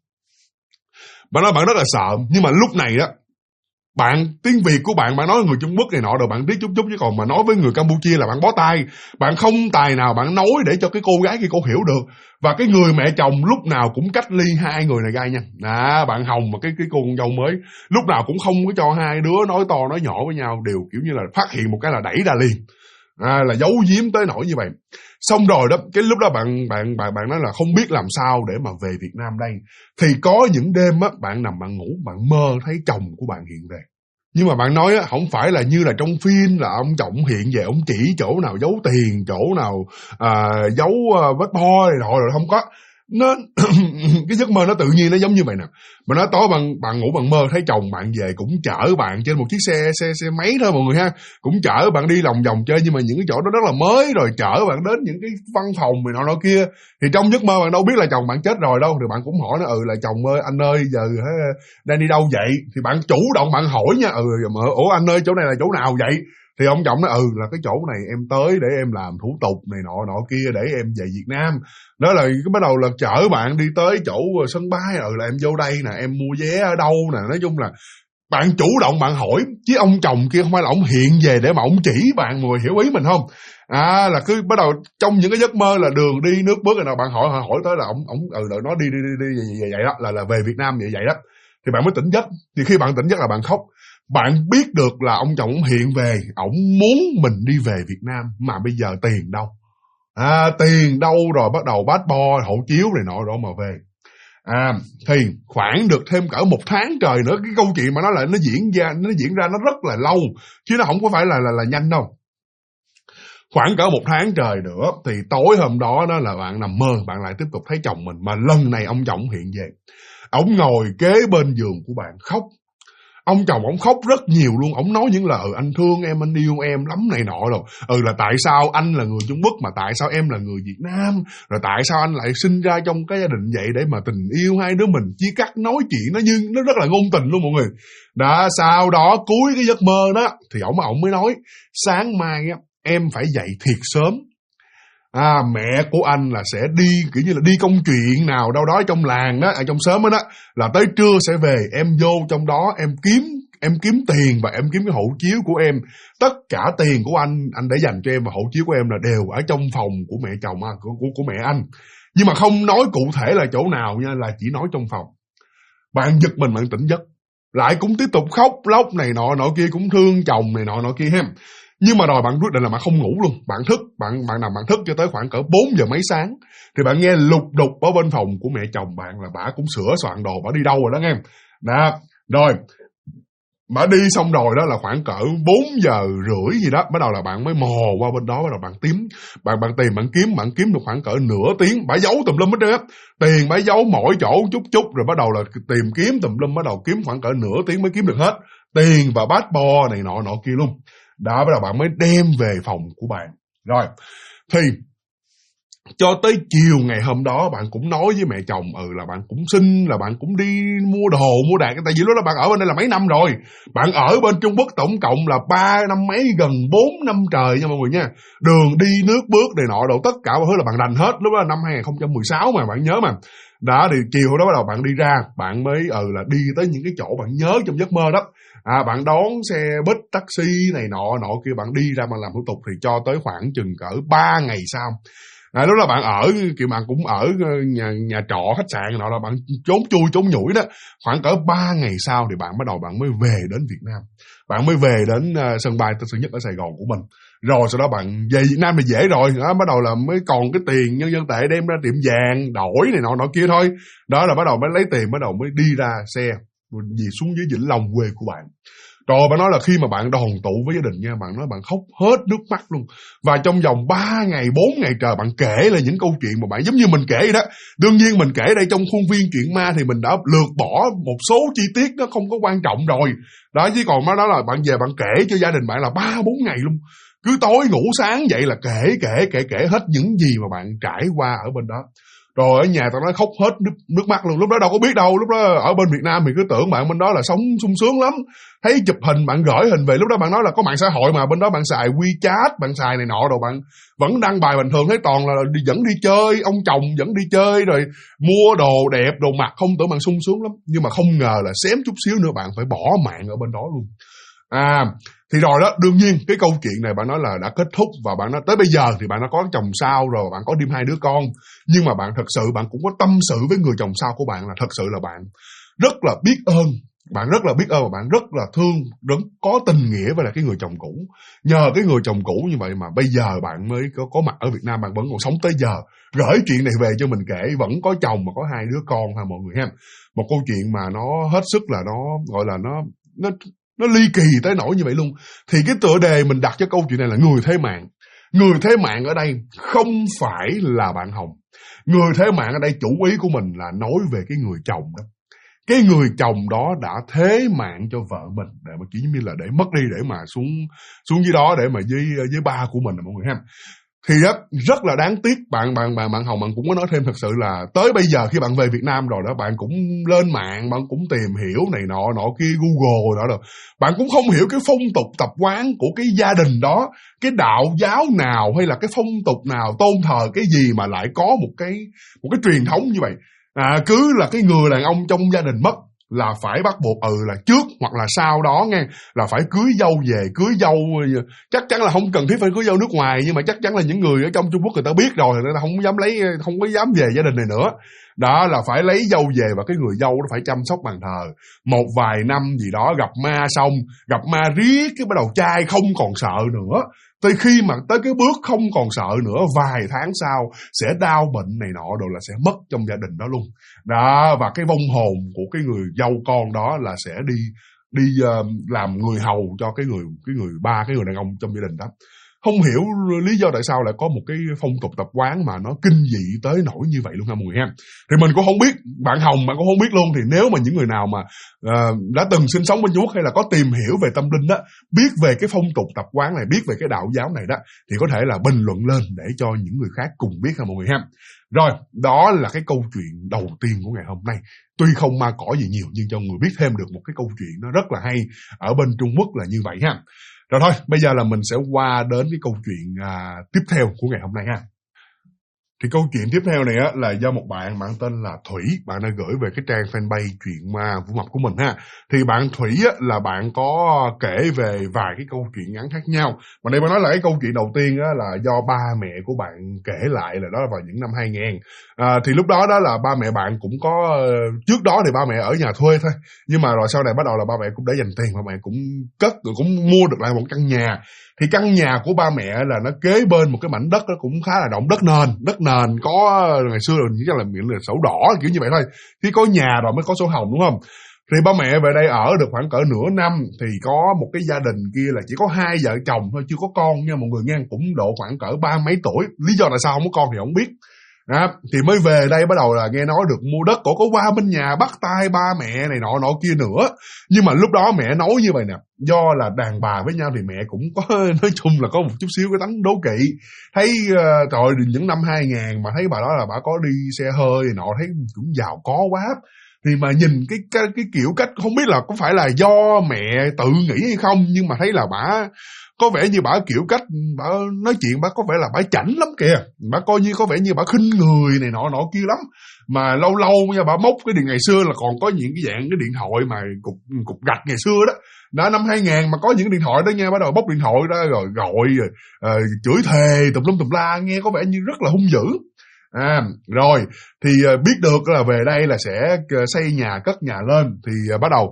Bạn nói bạn rất là sợ, nhưng mà lúc này á, bạn tiếng Việt của bạn nói người Trung Quốc này nọ rồi bạn biết chút chứ còn mà nói với người Campuchia là bạn bó tay. Bạn không tài nào bạn nói để cho cái cô gái kia cô hiểu được. Và cái người mẹ chồng lúc nào cũng cách ly hai người này ra nha. Bạn Hồng và cái cô con dâu mới lúc nào cũng không có cho hai đứa nói to nói nhỏ với nhau, đều kiểu như là phát hiện một cái là đẩy ra liền. Là giấu giếm tới nỗi như vậy. Xong rồi đó, cái lúc đó bạn nói là không biết làm sao để mà về Việt Nam đây. Thì có những đêm á, bạn nằm bạn ngủ, bạn mơ thấy chồng của bạn hiện về. Nhưng mà bạn nói á, không phải là như là trong phim là ông chồng hiện về, ông chỉ chỗ nào giấu tiền, chỗ nào giấu vết bo này nọ rồi, không có. Nó cái giấc mơ nó tự nhiên, nó giống như vậy nè. Mà nói tối bạn ngủ bạn mơ thấy chồng bạn về, cũng chở bạn trên một chiếc xe máy thôi mọi người ha, cũng chở bạn đi lòng vòng chơi, nhưng mà những cái chỗ đó rất là mới, rồi chở bạn đến những cái văn phòng này nọ kia. Thì trong giấc mơ bạn đâu biết là chồng bạn chết rồi đâu, thì bạn cũng hỏi nó là chồng ơi, anh ơi giờ đang đi đâu vậy? Thì bạn chủ động bạn hỏi nha, ủa anh ơi chỗ này là chỗ nào vậy? Thì ông chồng nói là cái chỗ này em tới để em làm thủ tục này nọ kia để em về Việt Nam. Đó là cái bắt đầu là chở bạn đi tới chỗ sân bay, là em vô đây nè, em mua vé ở đâu nè. Nói chung là bạn chủ động bạn hỏi, chứ ông chồng kia không phải là ông hiện về để mà ông chỉ bạn. Mọi người hiểu ý mình không? Là cứ bắt đầu trong những cái giấc mơ là đường đi nước bước rồi nào bạn hỏi tới là ông nó đi vậy đó, là về Việt Nam vậy đó. Thì bạn mới tỉnh giấc. Thì khi bạn tỉnh giấc là bạn khóc. Bạn biết được là ông chồng ông hiện về, ông muốn mình đi về Việt Nam, mà bây giờ tiền đâu? Tiền đâu rồi bắt đầu passport, hộ chiếu này nọ đó mà về. Thì khoảng được thêm cỡ 1 tháng trời nữa, cái câu chuyện mà nó lại nó diễn ra nó rất là lâu, chứ nó không có phải là nhanh đâu. Khoảng cỡ 1 tháng trời nữa thì tối hôm đó là bạn nằm mơ, bạn lại tiếp tục thấy chồng mình, mà lần này ông chồng hiện về. Ông ngồi kế bên giường của bạn khóc. Ông chồng ông khóc rất nhiều luôn. Ông nói những lời anh thương em, anh yêu em lắm này nọ rồi. Là tại sao anh là người Trung Quốc mà tại sao em là người Việt Nam, rồi tại sao anh lại sinh ra trong cái gia đình vậy để mà tình yêu hai đứa mình chia cắt. Nói chuyện nó rất là ngôn tình luôn mọi người. Đó, sau đó cuối cái giấc mơ đó thì ông mới nói sáng mai á, em phải dậy thiệt sớm. Mẹ của anh là sẽ đi kiểu như là đi công chuyện nào đâu đó trong làng đó, trong xóm đó, là tới trưa sẽ về. Em vô trong đó em kiếm tiền và em kiếm cái hộ chiếu của em. Tất cả tiền của anh để dành cho em và hộ chiếu của em là đều ở trong phòng của mẹ chồng của mẹ anh. Nhưng mà không nói cụ thể là chỗ nào nha, là chỉ nói trong phòng. Bạn giật mình, bạn tỉnh giấc. lại cũng tiếp tục khóc lóc này nọ kia, cũng thương chồng này nọ kia ha. Nhưng mà rồi bạn quyết định là bạn không ngủ luôn, bạn thức, bạn nằm bạn thức cho tới khoảng cỡ 4 giờ mấy sáng, thì bạn nghe lục đục ở bên phòng của mẹ chồng bạn là bả cũng sửa soạn đồ, bả đi đâu rồi đó nghe. Đó, rồi bả đi xong rồi đó là khoảng cỡ 4 giờ rưỡi gì đó, bắt đầu là bạn mới mò qua bên đó, bắt đầu bạn tìm, bạn kiếm được khoảng cỡ nửa tiếng, bả giấu tùm lum hết trơn á, tiền bả giấu mỗi chỗ chút, rồi bắt đầu là tìm kiếm tùm lum, bắt đầu kiếm khoảng cỡ nửa tiếng mới kiếm được hết tiền và passport này nọ kia luôn. Đó, bắt đầu bạn mới đem về phòng của bạn. Rồi, thì cho tới chiều ngày hôm đó bạn cũng nói với mẹ chồng là bạn cũng xin là bạn cũng đi mua đồ mua đạc, tại vì lúc đó bạn ở bên đây là mấy năm rồi, bạn ở bên Trung Quốc tổng cộng là 3 năm mấy, gần 4 năm trời nha mọi người nha, đường đi nước bước này nọ đồ tất cả mọi thứ là bạn đành hết. Lúc đó là năm 2016 mà bạn nhớ mà. Đó, thì chiều hôm đó bắt đầu bạn đi ra, bạn mới là đi tới những cái chỗ bạn nhớ trong giấc mơ đó. Bạn đón xe buýt taxi này nọ kia, bạn đi ra bạn làm thủ tục, thì cho tới khoảng chừng cỡ 3 ngày sau. Lúc đó bạn ở kiểu bạn cũng ở nhà trọ khách sạn nọ, là bạn trốn chui trốn nhủi đó. Khoảng cỡ 3 ngày sau thì bạn bắt đầu bạn mới về đến Việt Nam, bạn mới về đến sân bay Tân Sơn Nhất ở Sài Gòn của mình. Rồi sau đó bạn về Việt Nam thì dễ rồi đó, bắt đầu là mới còn cái tiền nhân dân tệ đem ra tiệm vàng đổi này nọ kia thôi. Đó là bắt đầu mới lấy tiền, bắt đầu mới đi ra xe về xuống dưới Vĩnh Long quê của bạn. Rồi bạn nói là khi mà bạn đoàn tụ với gia đình nha, bạn nói bạn khóc hết nước mắt luôn. Và trong vòng 3 ngày 4 ngày trời bạn kể là những câu chuyện mà bạn giống như mình kể vậy đó. Đương nhiên mình kể đây trong khuôn viên chuyện ma thì mình đã lược bỏ một số chi tiết nó không có quan trọng rồi. Đó, chứ còn đó là bạn về bạn kể cho gia đình bạn là 3-4 ngày luôn. Cứ tối ngủ sáng dậy là kể hết những gì mà bạn trải qua ở bên đó. Rồi ở nhà tao nói khóc hết nước mắt luôn. Lúc đó đâu có biết đâu, lúc đó ở bên Việt Nam thì cứ tưởng bạn bên đó là sống sung sướng lắm. Thấy chụp hình bạn gửi hình về, lúc đó bạn nói là có mạng xã hội mà bên đó bạn xài WeChat, bạn xài này nọ, rồi bạn vẫn đăng bài bình thường, thấy toàn là vẫn đi chơi, ông chồng vẫn đi chơi rồi mua đồ đẹp, đồ mặc, không tưởng bạn sung sướng lắm. Nhưng mà không ngờ là xém chút xíu nữa bạn phải bỏ mạng ở bên đó luôn. Thì rồi đó, đương nhiên cái câu chuyện này bạn nói là đã kết thúc, và bạn nói tới bây giờ thì bạn đã có chồng sau rồi, bạn có thêm 2 đứa con. Nhưng mà bạn thật sự bạn cũng có tâm sự với người chồng sau của bạn là thật sự là bạn rất là biết ơn. Bạn rất là biết ơn và bạn rất là thương, rất có tình nghĩa với lại cái người chồng cũ. Nhờ cái người chồng cũ như vậy mà bây giờ bạn mới có mặt ở Việt Nam, bạn vẫn còn sống tới giờ. Gửi chuyện này về cho mình kể, vẫn có chồng mà có 2 đứa con ha mọi người ha. Một câu chuyện mà nó hết sức là nó gọi là nó ly kỳ tới nỗi như vậy luôn. Thì cái tựa đề mình đặt cho câu chuyện này là người thế mạng. Người thế mạng ở đây không phải là bạn Hồng. Người thế mạng ở đây chủ ý của mình là nói về cái người chồng đó. Cái người chồng đó đã thế mạng cho vợ mình để mà kiểu như là để mất đi, để mà xuống dưới đó để mà với ba của mình mọi người ha. Thì rất là đáng tiếc, bạn Hồng bạn cũng có nói thêm thật sự là tới bây giờ khi bạn về Việt Nam rồi đó, bạn cũng lên mạng, bạn cũng tìm hiểu này nọ kia, Google rồi đó, bạn cũng không hiểu cái phong tục tập quán của cái gia đình đó, cái đạo giáo nào hay là cái phong tục nào tôn thờ cái gì mà lại có một cái truyền thống như vậy. Cứ là cái người đàn ông trong gia đình mất là phải bắt buộc là trước hoặc là sau đó nghe, là phải cưới dâu về. Cưới dâu chắc chắn là không cần thiết phải cưới dâu nước ngoài, nhưng mà chắc chắn là những người ở trong Trung Quốc người ta biết rồi, người ta không có dám về gia đình này nữa. Đó là phải lấy dâu về, và cái người dâu nó phải chăm sóc bàn thờ. Một vài năm gì đó gặp ma xong, gặp ma riết cái bắt đầu trai không còn sợ nữa. Tới khi mà tới cái bước không còn sợ nữa, vài tháng sau sẽ đau bệnh này nọ rồi là sẽ mất trong gia đình đó luôn. Đó, và cái vong hồn của cái người dâu con đó là sẽ đi làm người hầu cho cái người đàn ông trong gia đình đó. Không hiểu lý do tại sao lại có một cái phong tục tập quán mà nó kinh dị tới nỗi như vậy luôn ha mọi người ha. Thì mình cũng không biết, bạn Hồng bạn cũng không biết luôn. Thì nếu mà những người nào mà đã từng sinh sống bên Trung Quốc hay là có tìm hiểu về tâm linh đó, biết về cái phong tục tập quán này, biết về cái đạo giáo này đó, thì có thể là bình luận lên để cho những người khác cùng biết ha mọi người ha. Rồi, đó là cái câu chuyện đầu tiên của ngày hôm nay. Tuy không ma cỏ gì nhiều, nhưng cho người biết thêm được một cái câu chuyện nó rất là hay ở bên Trung Quốc là như vậy ha. Rồi thôi, bây giờ là mình sẽ qua đến cái câu chuyện tiếp theo của ngày hôm nay ha. Thì câu chuyện tiếp theo này á là do một bạn tên là Thủy, bạn đã gửi về cái trang fanpage Chuyện Ma Vũ Mập của mình ha. Thì bạn Thủy á là bạn có kể về vài cái câu chuyện ngắn khác nhau. Mà đây bạn nói là cái câu chuyện đầu tiên á là do ba mẹ của bạn kể lại, là đó là vào những năm 2000. Thì lúc đó đó là ba mẹ bạn cũng có, trước đó thì ba mẹ ở nhà thuê thôi. Nhưng mà rồi sau này bắt đầu là ba mẹ cũng để dành tiền, ba mẹ cũng cất rồi cũng mua được lại một căn nhà. Thì căn nhà của ba mẹ là nó kế bên một cái mảnh đất, nó cũng khá là rộng, đất nền có ngày xưa là chỉ là miệng là sổ đỏ kiểu như vậy thôi. Khi có nhà rồi mới có sổ hồng, đúng không? Thì ba mẹ về đây ở được khoảng cỡ nửa năm thì có một cái gia đình kia là chỉ có hai vợ chồng thôi, chưa có con nha mọi người nghe, cũng độ khoảng cỡ 30 mấy tuổi. Lý do tại sao không có con thì không biết. Đó, thì mới về đây bắt đầu là nghe nói được mua đất, cổ có qua bên nhà bắt tay ba mẹ này nọ kia nữa. Nhưng mà lúc đó mẹ nói như vậy nè, do là đàn bà với nhau thì mẹ cũng có nói chung là có một chút xíu cái tánh đố kỵ. Thấy trời những năm 2000 mà thấy bà đó là bà có đi xe hơi này nọ, thấy cũng giàu có quá. Thì mà nhìn cái kiểu cách, không biết là có phải là do mẹ tự nghĩ hay không, nhưng mà thấy là bà có vẻ như bà kiểu cách bà nói chuyện, bà có vẻ là bà chảnh lắm kìa. Bà coi như có vẻ như bà khinh người này nọ kia lắm. Mà lâu lâu nha, bà móc cái điện, ngày xưa là còn có những cái dạng cái điện thoại mà cục gạch ngày xưa đó. Đã năm 2000 mà có những điện thoại đó nha, bắt đầu bóc điện thoại ra rồi gọi chửi thề tùm lum tùm la, nghe có vẻ như rất là hung dữ. Rồi thì biết được là về đây là sẽ xây nhà, cất nhà lên. Thì bắt đầu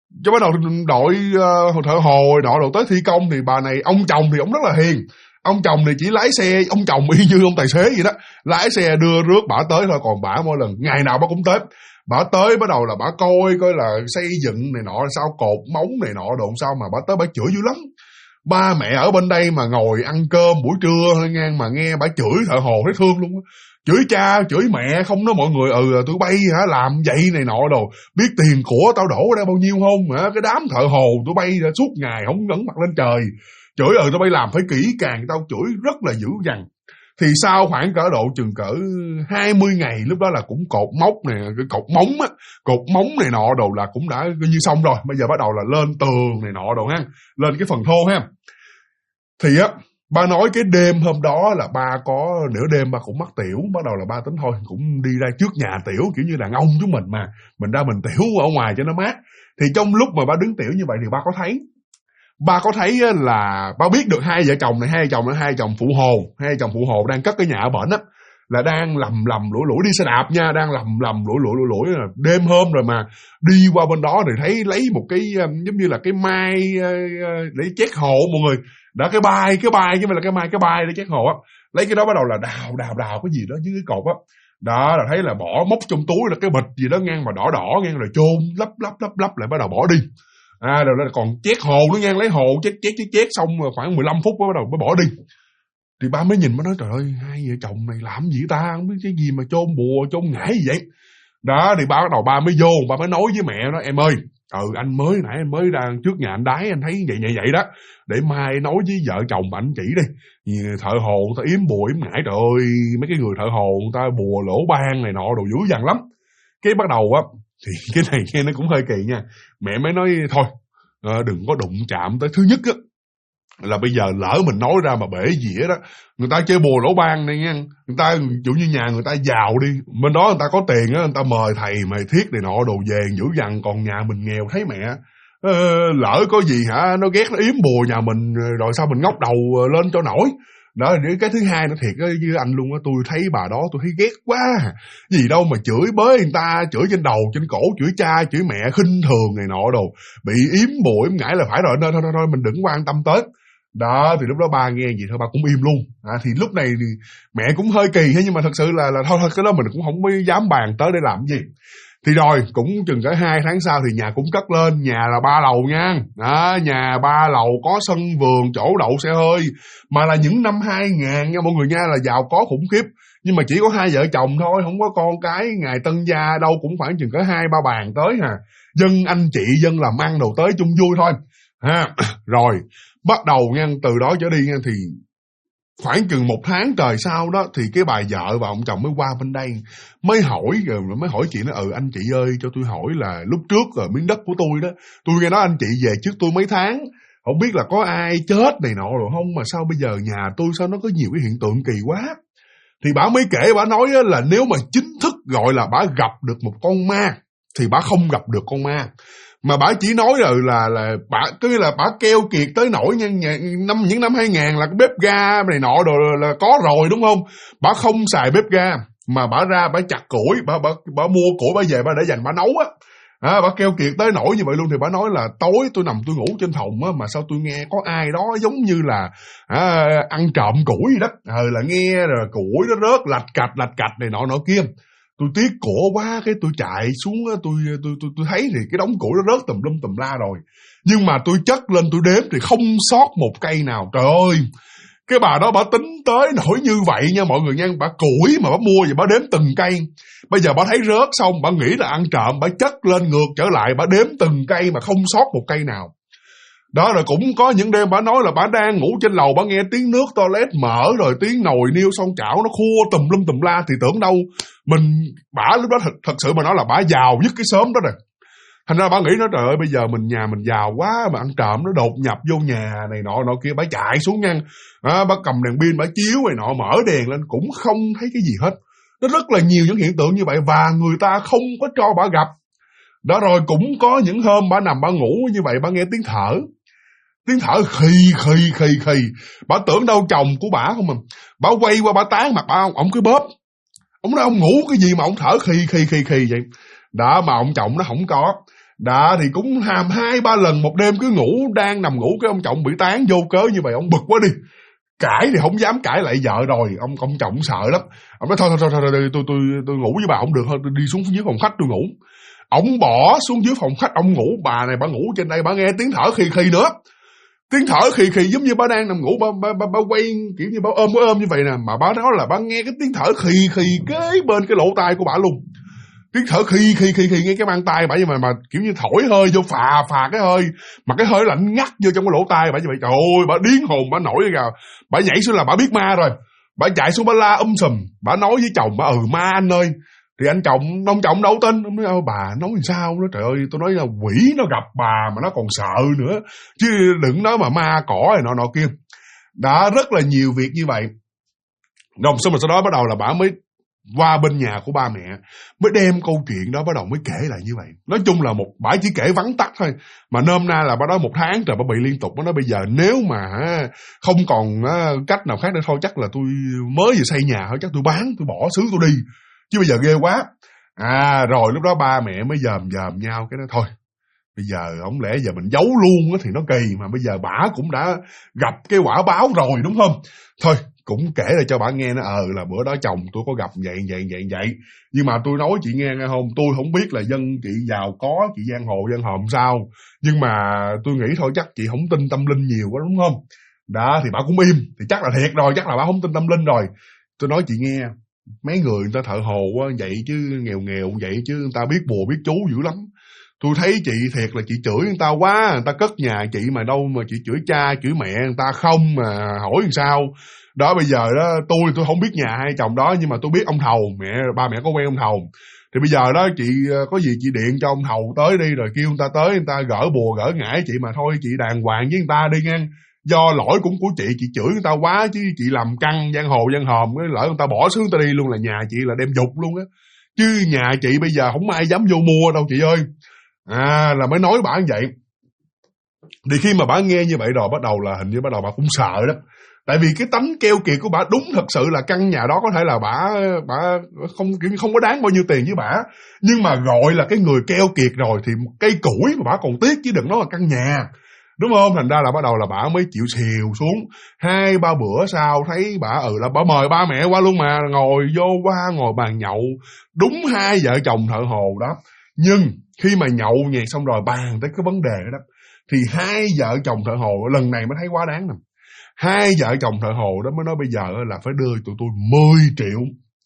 đội thợ hồ nọ đồ tới thi công. Thì bà này, ông chồng thì ông rất là hiền. Ông chồng thì chỉ lái xe, ông chồng y như ông tài xế vậy đó, lái xe đưa rước bả tới thôi. Còn bả mỗi lần ngày nào bả cũng tới. Bả tới bắt đầu là bả coi là xây dựng này nọ sao, cột móng này nọ đồ sao, mà bả tới bả chửi dữ lắm. Ba mẹ ở bên đây mà ngồi ăn cơm buổi trưa ngang mà nghe bả chửi thợ hồ thấy thương luôn á. Chửi cha chửi mẹ không nói mọi người, tụi bay hả làm vậy này nọ đồ, biết tiền của tao đổ ra bao nhiêu không hả? Cái đám thợ hồ tụi bay suốt ngày không ngẩng mặt lên trời chửi, tụi bay làm phải kỹ càng, tao chửi rất là dữ dằn. Thì sau khoảng cỡ độ chừng cỡ 20 ngày, lúc đó là cũng cột mốc nè, cái cột móng này nọ đồ là cũng đã như xong rồi. Bây giờ bắt đầu là lên tường này nọ đồ ha, lên cái phần thô ha. Thì á, ba nói cái đêm hôm đó là ba có nửa đêm ba cũng mắc tiểu. Bắt đầu là ba tính thôi cũng đi ra trước nhà tiểu, kiểu như đàn ông chúng mình mà, mình ra mình tiểu ở ngoài cho nó mát. Thì trong lúc mà ba đứng tiểu như vậy thì ba có thấy là ba biết được hai vợ chồng này, hai chồng phụ hồ đang cất cái nhà ở bển á, là đang lầm lũi đi xe đạp nha, đang lầm lũi đêm hôm rồi mà đi qua bên đó thì thấy lấy một cái giống như là cái mai để chét hồ mọi người. Đó, cái bài chứ mà là cái bài để chét hồ á, lấy cái đó bắt đầu là đào cái gì đó dưới cái cột á. Đó là thấy là bỏ móc trong túi là cái bịch gì đó ngang mà đỏ ngang, rồi chôn lấp lại bắt đầu bỏ đi. Rồi là còn chét hồ nữa ngang, lấy hồ chét xong rồi khoảng 15 phút bắt đầu mới bỏ đi. Thì ba mới nhìn, mới nói trời ơi, hai vợ chồng này làm gì ta, không biết cái gì mà chôn bùa chôn ngải gì vậy. Đó thì ba bắt đầu ba mới vô, ba mới nói với mẹ đó, em ơi, anh mới đang trước nhà anh đái, anh thấy vậy đó, để mai nói với vợ chồng anh chỉ đi. Thợ hồ người ta yếm bùa yếm ngải, trời ơi, mấy cái người thợ hồ người ta bùa lỗ ban này nọ đồ dữ dằn lắm. Cái bắt đầu á, thì cái này nghe nó cũng hơi kỳ nha. Mẹ mới nói thôi, đừng có đụng chạm tới. Thứ nhất á, là bây giờ lỡ mình nói ra mà bể dĩa đó, người ta chơi bùa lỗ ban này nha, người ta chủ như nhà người ta giàu đi, bên đó người ta có tiền á, người ta mời thầy mời thiết này nọ đồ về dữ dằn, còn nhà mình nghèo thấy mẹ lỡ có gì hả, nó ghét nó yếm bùa nhà mình rồi sao mình ngóc đầu lên cho nổi. Đó, cái thứ hai nó thiệt với anh luôn á, tôi thấy bà đó tôi thấy ghét quá, gì đâu mà chửi bới người ta, chửi trên đầu trên cổ, chửi cha chửi mẹ khinh thường này nọ đồ, bị yếm bùa yếm ngải là phải rồi, nên thôi mình đừng quan tâm tới. Đó thì lúc đó ba nghe gì thôi ba cũng im luôn. Thì lúc này thì mẹ cũng hơi kỳ thế, nhưng mà thật sự là thôi cái đó mình cũng không dám bàn tới để làm gì. Thì rồi cũng chừng cỡ 2 tháng sau thì nhà cũng cất lên, nhà là 3 lầu nha. Đó, nhà 3 lầu có sân vườn, chỗ đậu xe hơi, mà là những năm 2000 nha mọi người nha, là giàu có khủng khiếp. Nhưng mà chỉ có hai vợ chồng thôi, không có con cái, ngày tân gia đâu cũng khoảng chừng cỡ 2-3 bàn tới hà. Dân anh chị dân làm ăn đồ tới chung vui thôi. Rồi bắt đầu nha, từ đó trở đi nha, thì khoảng chừng 1 tháng trời sau đó thì cái bà vợ và ông chồng mới qua bên đây, mới hỏi chị nó, anh chị ơi cho tôi hỏi là lúc trước ở miếng đất của tôi đó, tôi nghe nói anh chị về trước tôi mấy tháng, không biết là có ai chết này nọ rồi không, mà sao bây giờ nhà tôi sao nó có nhiều cái hiện tượng kỳ quá. Thì bả mới kể, bả nói là nếu mà chính thức gọi là bả gặp được một con ma thì bả không gặp được con ma, mà bả chỉ nói là bả cứ như là bả keo kiệt tới nỗi những năm 2000 là cái bếp ga này nọ rồi là có rồi, đúng không? Bả không xài bếp ga mà bả ra bả chặt củi, bả mua củi bả về bả để dành bả nấu á. Bả keo kiệt tới nỗi như vậy luôn. Thì bả nói là tối tôi nằm tôi ngủ trên phòng á, mà sao tôi nghe có ai đó giống như là ăn trộm củi đó, là nghe rồi củi nó rớt lạch cạch này nọ kia. Tôi tiếc cổ quá, cái tôi chạy xuống, tôi thấy thì cái đống củi nó rớt tùm lum tùm la rồi, nhưng mà tôi chất lên tôi đếm thì không sót một cây nào. Trời ơi, cái bà đó bả tính tới nỗi như vậy nha mọi người nha. Bả củi mà bả mua vậy bả đếm từng cây. Bây giờ bả thấy rớt xong bả nghĩ là ăn trộm, bả chất lên ngược trở lại, bả đếm từng cây mà không sót một cây nào. Đó, rồi cũng có những đêm bả nói là bả đang ngủ trên lầu, bả nghe tiếng nước toilet mở, rồi tiếng nồi niêu xoong chảo nó khua tùm lum tùm la, thì tưởng đâu bả lúc đó thật sự mà nói là bả giàu nhất cái xóm đó rồi. Thành ra bả nghĩ nó, trời ơi bây giờ nhà mình giàu quá mà ăn trộm nó đột nhập vô nhà này nọ kia. Bả chạy xuống nha, bả cầm đèn pin bả chiếu này nọ, mở đèn lên cũng không thấy cái gì hết. Nó rất là nhiều những hiện tượng như vậy và người ta không có cho bả gặp. Đó, rồi cũng có những hôm bả nằm bả ngủ như vậy, bả nghe tiếng thở khì. Bả tưởng đâu chồng của bả không mà. Bả quay qua bả tán mặt bả, ông cứ bóp. Ông nói ông ngủ cái gì mà ông thở khì vậy. Đó, mà ông chồng nó không có. Đó, thì cũng 2-3 lần một đêm cứ ngủ, đang nằm ngủ cái ông chồng bị tán vô cớ như vậy. Ông bực quá đi, cãi thì không dám cãi lại vợ rồi. Ông chồng sợ lắm. Ông nói thôi tôi ngủ với bà không được, thôi tôi đi xuống dưới phòng khách tôi ngủ. Ông bỏ xuống dưới phòng khách ông ngủ. Bà này bà ngủ trên đây, bà nghe tiếng thở khì nữa. Tiếng thở khì giống như bà đang nằm ngủ, bà quay kiểu như bà ôm như vậy nè, mà bà nói là bà nghe cái tiếng thở khì kế bên cái lỗ tai của bà luôn. Tiếng thở khì nghe cái mang tay bà, nhưng mà kiểu như thổi hơi vô, phà cái hơi, mà cái hơi lạnh ngắt vô trong cái lỗ tai bà như vậy. Trời ơi, bà điên hồn, bà nổi ra, bà nhảy xuống là bà biết ma rồi. Bà chạy xuống bà la sùm, bà nói với chồng bà, ma anh ơi. Thì ông chồng đâu tin. Ông nói bà nói sao đó, trời ơi tôi nói là quỷ nó gặp bà mà nó còn sợ nữa, chứ đừng nói mà ma cỏ này nọ kia. Đã rất là nhiều việc như vậy. Rồi sau đó bắt đầu là bà mới qua bên nhà của ba mẹ, mới đem câu chuyện đó bắt đầu mới kể lại như vậy. Nói chung là bà chỉ kể vắn tắt thôi, mà nôm na là bà đó 1 tháng trời bà bị liên tục. Bà nói bây giờ nếu mà không còn cách nào khác nữa thôi, chắc là tôi mới vừa xây nhà thôi, chắc tôi bán, tôi bỏ xứ tôi đi, chứ bây giờ ghê quá. Rồi lúc đó ba mẹ mới dòm nhau cái đó thôi. Bây giờ không lẽ giờ mình giấu luôn thì nó kỳ, mà bây giờ bả cũng đã gặp cái quả báo rồi đúng không? Thôi cũng kể lại cho bả nghe, nó là bữa đó chồng tôi có gặp vậy. Nhưng mà tôi nói chị nghe không, tôi không biết là dân chị giàu có, chị giang hồ sao, nhưng mà tôi nghĩ thôi chắc chị không tin tâm linh nhiều quá đúng không? Đó, thì bả cũng im, thì chắc là thiệt rồi, chắc là bả không tin tâm linh rồi. Tôi nói chị nghe, mấy người người ta thợ hồ vậy chứ nghèo vậy chứ người ta biết bùa biết chú dữ lắm. Tôi thấy chị thiệt là chị chửi người ta quá, người ta cất nhà chị mà đâu mà chị chửi cha chửi mẹ người ta không mà hỏi làm sao. Đó, bây giờ đó tôi không biết nhà hai chồng đó, nhưng mà tôi biết ông thầu, ba mẹ có quen ông thầu. Thì bây giờ đó chị có gì chị điện cho ông thầu tới đi, rồi kêu người ta tới, người ta gỡ bùa gỡ ngải chị, mà thôi chị đàng hoàng với người ta đi nha. Do lỗi cũng của chị chửi người ta quá, chứ chị làm căng giang hồ giang hòm, cái lỡ người ta bỏ xứ người ta đi luôn là nhà chị là đem dục luôn á. Chứ nhà chị bây giờ không ai dám vô mua đâu chị ơi. Là mới nói bả như vậy. Thì khi mà bả nghe như vậy rồi bắt đầu là hình như bà cũng sợ lắm. Tại vì cái tánh keo kiệt của bả đúng thật sự là căn nhà đó có thể là bả không có đáng bao nhiêu tiền với bả, nhưng mà gọi là cái người keo kiệt rồi thì cây củi mà bả còn tiếc, chứ đừng nói là căn nhà, đúng không? Thành ra là bắt đầu là bả mới chịu xìu xuống. 2-3 bữa sau thấy bả là bả mời ba mẹ qua luôn, mà ngồi bàn nhậu, đúng 2 vợ chồng thợ hồ đó. Nhưng khi mà nhậu nhẹt xong rồi bàn tới cái vấn đề đó, thì 2 vợ chồng thợ hồ lần này mới thấy quá đáng nè. 2 vợ chồng thợ hồ đó mới nói bây giờ là phải đưa tụi tôi 10 triệu.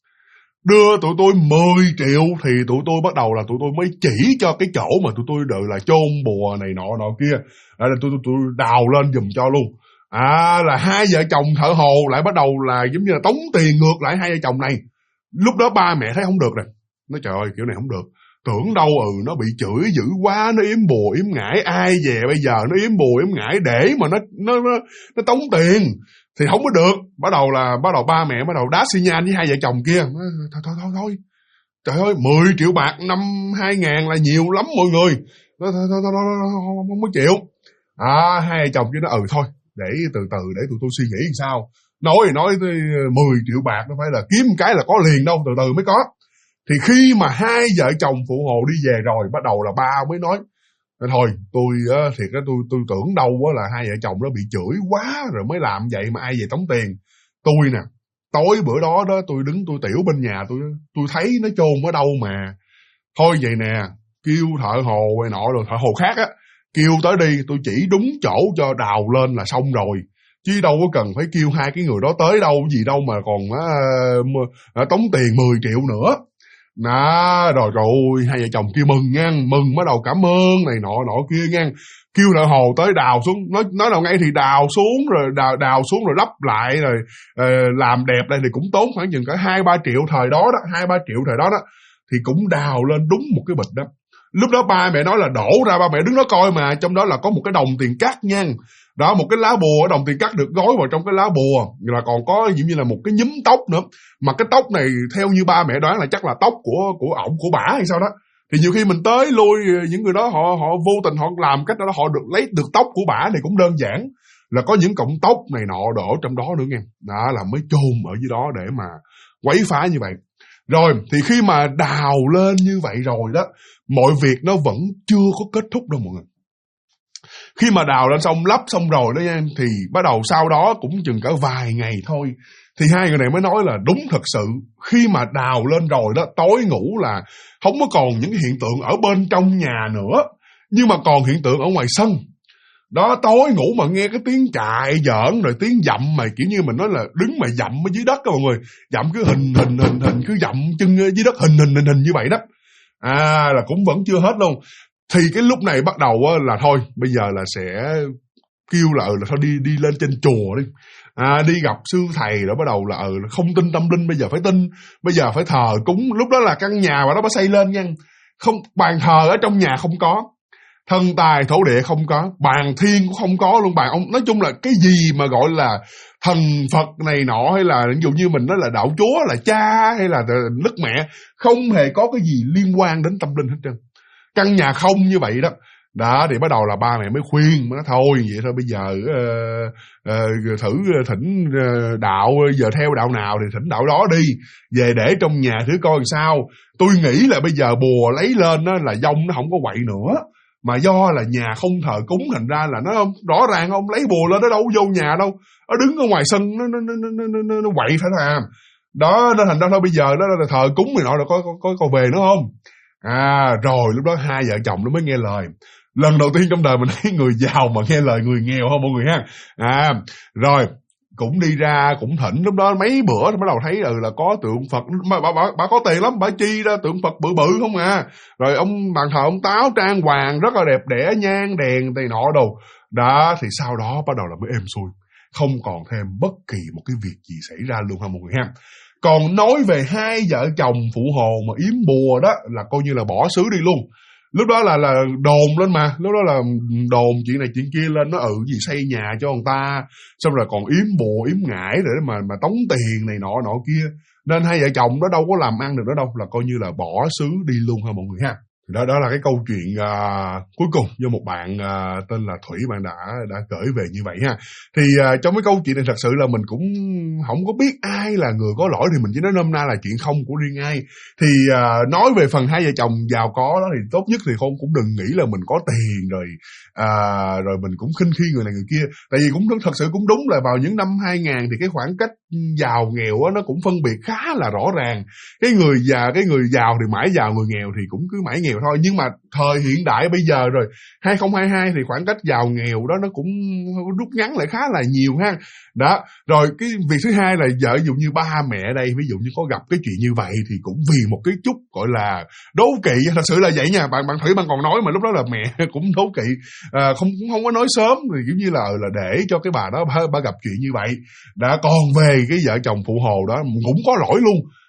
Đưa tụi tôi 10 triệu thì tụi tôi bắt đầu là tụi tôi mới chỉ cho cái chỗ mà tụi tôi đợi là chôn bùa này nọ kia. Là tụi đào lên giùm cho luôn. Là 2 vợ chồng thợ hồ lại bắt đầu là giống như là tống tiền ngược lại 2 vợ chồng này. Lúc đó ba mẹ thấy không được rồi. Nói trời ơi kiểu này không được. tưởng đâu nó bị chửi dữ quá, nó yếm bùa yếm ngải, ai về bây giờ nó yếm bùa yếm ngải để mà nó tống tiền thì không có được. Bắt đầu ba mẹ bắt đầu đá xi nhan với hai vợ chồng kia. Thôi. Trời ơi, 10 triệu bạc năm 2000 là nhiều lắm mọi người. Thôi, không có chịu. Hai vợ chồng kia nó thôi, để từ từ để tụi tôi suy nghĩ làm sao. Nói 10 triệu bạc nó phải là kiếm một cái là có liền đâu, từ từ mới có. Thì khi mà hai vợ chồng phụ hồ đi về rồi, bắt đầu là ba mới nói thôi, tôi tưởng đâu là hai vợ chồng nó bị chửi quá rồi mới làm vậy mà ai về tống tiền. Tôi nè, tối bữa đó tôi đứng tôi tiểu bên nhà, tôi thấy nó chôn ở đâu mà. Thôi vậy nè, kêu thợ hồ này nọ rồi thợ hồ khác á, kêu tới đi, tôi chỉ đúng chỗ cho đào lên là xong rồi. Chứ đâu có cần phải kêu hai cái người đó tới đâu gì đâu mà còn tống tiền 10 triệu nữa. Rồi hai vợ chồng kia mừng nha, mừng bắt đầu cảm ơn này nọ kia nha. Kêu thợ hồ tới đào xuống, nói đầu ngay thì đào xuống rồi đào xuống rồi lắp lại rồi làm đẹp đây thì cũng tốn khoảng chừng cả 2-3 triệu thời đó đó, 2-3 triệu thời đó đó thì cũng đào lên đúng một cái bịch đó. Lúc đó ba mẹ nói là đổ ra, ba mẹ đứng đó coi mà trong đó là có một cái đồng tiền cắt nha. Đó, một cái lá bùa, đồng tiền cắt được gói vào trong cái lá bùa, là còn có giống như là một cái nhúm tóc nữa. Mà cái tóc này theo như ba mẹ đoán là chắc là tóc của ổng, của bả hay sao đó. Thì nhiều khi mình tới lui những người đó họ vô tình họ làm cách đó họ được lấy được tóc của bả thì cũng đơn giản là có những cọng tóc này nọ đổ trong đó nữa nha. Đó là mới chôn ở dưới đó để mà quấy phá như vậy. Rồi thì khi mà đào lên như vậy rồi đó, mọi việc nó vẫn chưa có kết thúc đâu mọi người. Khi mà đào lên xong, lắp xong rồi đó nha, thì bắt đầu sau đó cũng chừng cả vài ngày thôi, thì hai người này mới nói là đúng thật sự, khi mà đào lên rồi đó, tối ngủ là không có còn những hiện tượng ở bên trong nhà nữa, nhưng mà còn hiện tượng ở ngoài sân. Đó, tối ngủ mà nghe cái tiếng chạy giỡn rồi tiếng dậm mà kiểu như mình nói là đứng mà dậm ở dưới đất đó mọi người, dậm cứ hình cứ dậm chân dưới đất hình như vậy đó. Là cũng vẫn chưa hết luôn. Thì cái lúc này bắt đầu là thôi, bây giờ là sẽ kêu là thôi đi lên trên chùa đi. Đi gặp sư thầy rồi bắt đầu là không tin tâm linh, bây giờ phải tin, bây giờ phải thờ cúng. Lúc đó là căn nhà mà nó mới xây lên nha. Không, bàn thờ ở trong nhà không có, thần tài thổ địa không có, bàn thiên cũng không có luôn, bàn ông. Nói chung là cái gì mà gọi là thần Phật này nọ, hay là ví dụ như mình nói là đạo chúa, là cha hay là đức mẹ, không hề có cái gì liên quan đến tâm linh hết trơn. Căn nhà không như vậy đó. Đó thì bắt đầu là ba mẹ mới khuyên, mới nói thôi vậy thôi, bây giờ thử thỉnh đạo, giờ theo đạo nào thì thỉnh đạo đó đi, về để trong nhà thử coi sao. Tôi nghĩ là bây giờ bùa lấy lên đó là dông nó không có quậy nữa, mà do là nhà không thờ cúng thành ra là nó rõ ràng ông lấy bùa lên nó đâu vô nhà đâu, nó đứng ở ngoài sân nó quậy phải làm. Đó nên thành ra thôi bây giờ đó là thờ cúng thì nọ là có về nữa không. Rồi lúc đó hai vợ chồng nó mới nghe lời. Lần đầu tiên trong đời mình thấy người giàu mà nghe lời người nghèo không mọi người ha. Rồi cũng đi ra cũng thỉnh, lúc đó mấy bữa bắt đầu thấy là có tượng Phật, mà bà có tiền lắm, bà chi ra tượng Phật bự bự không à. Rồi ông bàn thờ ông Táo trang hoàng rất là đẹp đẽ, nhang đèn này nọ đồ. Đó thì sau đó bắt đầu là mới êm xuôi, không còn thêm bất kỳ một cái việc gì xảy ra luôn ha mọi người ha. Còn nói về hai vợ chồng phụ hồ mà yếm bùa đó là coi như là bỏ xứ đi luôn. Lúc đó là đồn lên mà, lúc đó là đồn chuyện này chuyện kia lên, nó gì xây nhà cho người ta, xong rồi còn yếm bùa yếm ngải để mà tống tiền này nọ kia. Nên hai vợ chồng đó đâu có làm ăn được đó đâu, là coi như là bỏ xứ đi luôn ha mọi người ha. Đó là cái câu chuyện cuối cùng do một bạn tên là Thủy, bạn đã gửi về như vậy ha. Thì trong cái câu chuyện này thật sự là mình cũng không có biết ai là người có lỗi, thì mình chỉ nói nôm na là chuyện không của riêng ai. Thì nói về phần hai vợ chồng giàu có đó thì tốt nhất thì cũng đừng nghĩ là mình có tiền rồi mình cũng khinh khi người này người kia. Tại vì cũng thật sự cũng đúng là vào những năm 2000 thì cái khoảng cách giàu nghèo đó, nó cũng phân biệt khá là rõ ràng. Cái người giàu thì mãi giàu, người nghèo thì cũng cứ mãi nghèo thôi. Nhưng mà thời hiện đại bây giờ rồi 2022 thì khoảng cách giàu nghèo đó nó cũng rút ngắn lại khá là nhiều ha. Đó, rồi cái việc thứ hai là vợ dụ như ba mẹ đây, ví dụ như có gặp cái chuyện như vậy thì cũng vì một cái chút gọi là đố kỵ, thật sự là vậy nha. Bạn Thủy bạn còn nói mà lúc đó là mẹ cũng đố kỵ, cũng không có nói sớm, thì kiểu như là để cho cái bà đó bà gặp chuyện như vậy. Đã còn về cái vợ chồng phụ hồ đó cũng có lỗi luôn.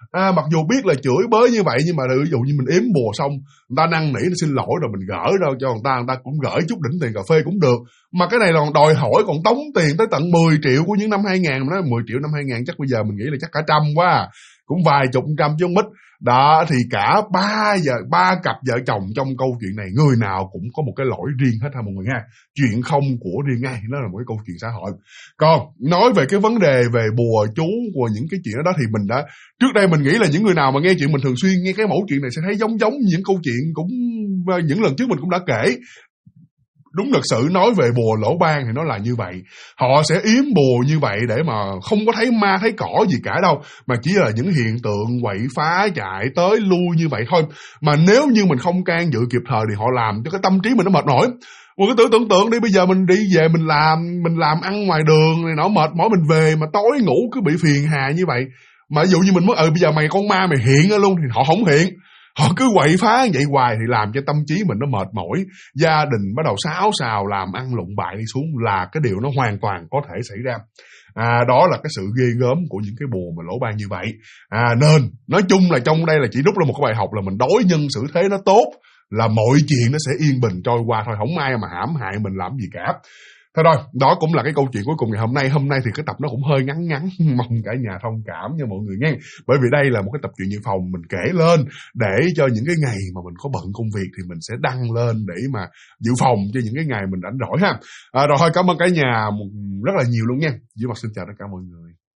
Mặc dù biết là chửi bới như vậy, nhưng mà ví dụ như mình ếm bùa xong, người ta năn nỉ, nó xin lỗi rồi mình gỡ đâu cho người ta cũng gửi chút đỉnh tiền cà phê cũng được. Mà cái này là còn đòi hỏi, còn tống tiền tới tận 10 triệu của những năm 2000. Mà nói 10 triệu năm 2000 chắc bây giờ mình nghĩ là chắc cả trăm quá, cũng vài chục trăm chứ không ít. Đó, thì cả ba cặp vợ chồng trong câu chuyện này, người nào cũng có một cái lỗi riêng hết ha mọi người nha. Chuyện không của riêng ai, nó là một cái câu chuyện xã hội. Còn nói về cái vấn đề về bùa chú của những cái chuyện đó thì mình đã, trước đây mình nghĩ là những người nào mà nghe chuyện mình thường xuyên nghe cái mẫu chuyện này sẽ thấy giống những câu chuyện cũng những lần trước mình cũng đã kể. Đúng thật sự nói về bùa lỗ ban thì nó là như vậy. Họ sẽ yếm bùa như vậy để mà không có thấy ma thấy cỏ gì cả đâu, mà chỉ là những hiện tượng quậy phá chạy tới lui như vậy thôi. Mà nếu như mình không can dự kịp thời thì họ làm cho cái tâm trí mình nó mệt mỏi. Một cái tưởng tượng đi, bây giờ mình đi về mình làm ăn ngoài đường này, nó mệt mỏi, mình về mà tối ngủ cứ bị phiền hà như vậy. Mà ví dụ như mình mới bây giờ mày con ma mày hiện ra luôn thì họ không hiện. Họ cứ quậy phá vậy hoài thì làm cho tâm trí mình nó mệt mỏi, gia đình bắt đầu xáo xào, làm ăn lụng bại đi xuống, là cái điều nó hoàn toàn có thể xảy ra. Đó là cái sự ghê gớm của những cái bùa mà lỗ ban như vậy. Nên nói chung là trong đây là chỉ rút ra một cái bài học là mình đối nhân xử thế nó tốt, là mọi chuyện nó sẽ yên bình trôi qua thôi, không ai mà hãm hại mình làm gì cả. Thôi rồi, đó cũng là cái câu chuyện cuối cùng ngày hôm nay. Hôm nay thì cái tập nó cũng hơi ngắn, mong cả nhà thông cảm nha mọi người nghe. Bởi vì đây là một cái tập truyện dự phòng mình kể lên để cho những cái ngày mà mình có bận công việc thì mình sẽ đăng lên để mà dự phòng cho những cái ngày mình rảnh rỗi ha. Rồi thôi, cảm ơn cả nhà rất là nhiều luôn nha. Duy Mặt xin chào tất cả mọi người.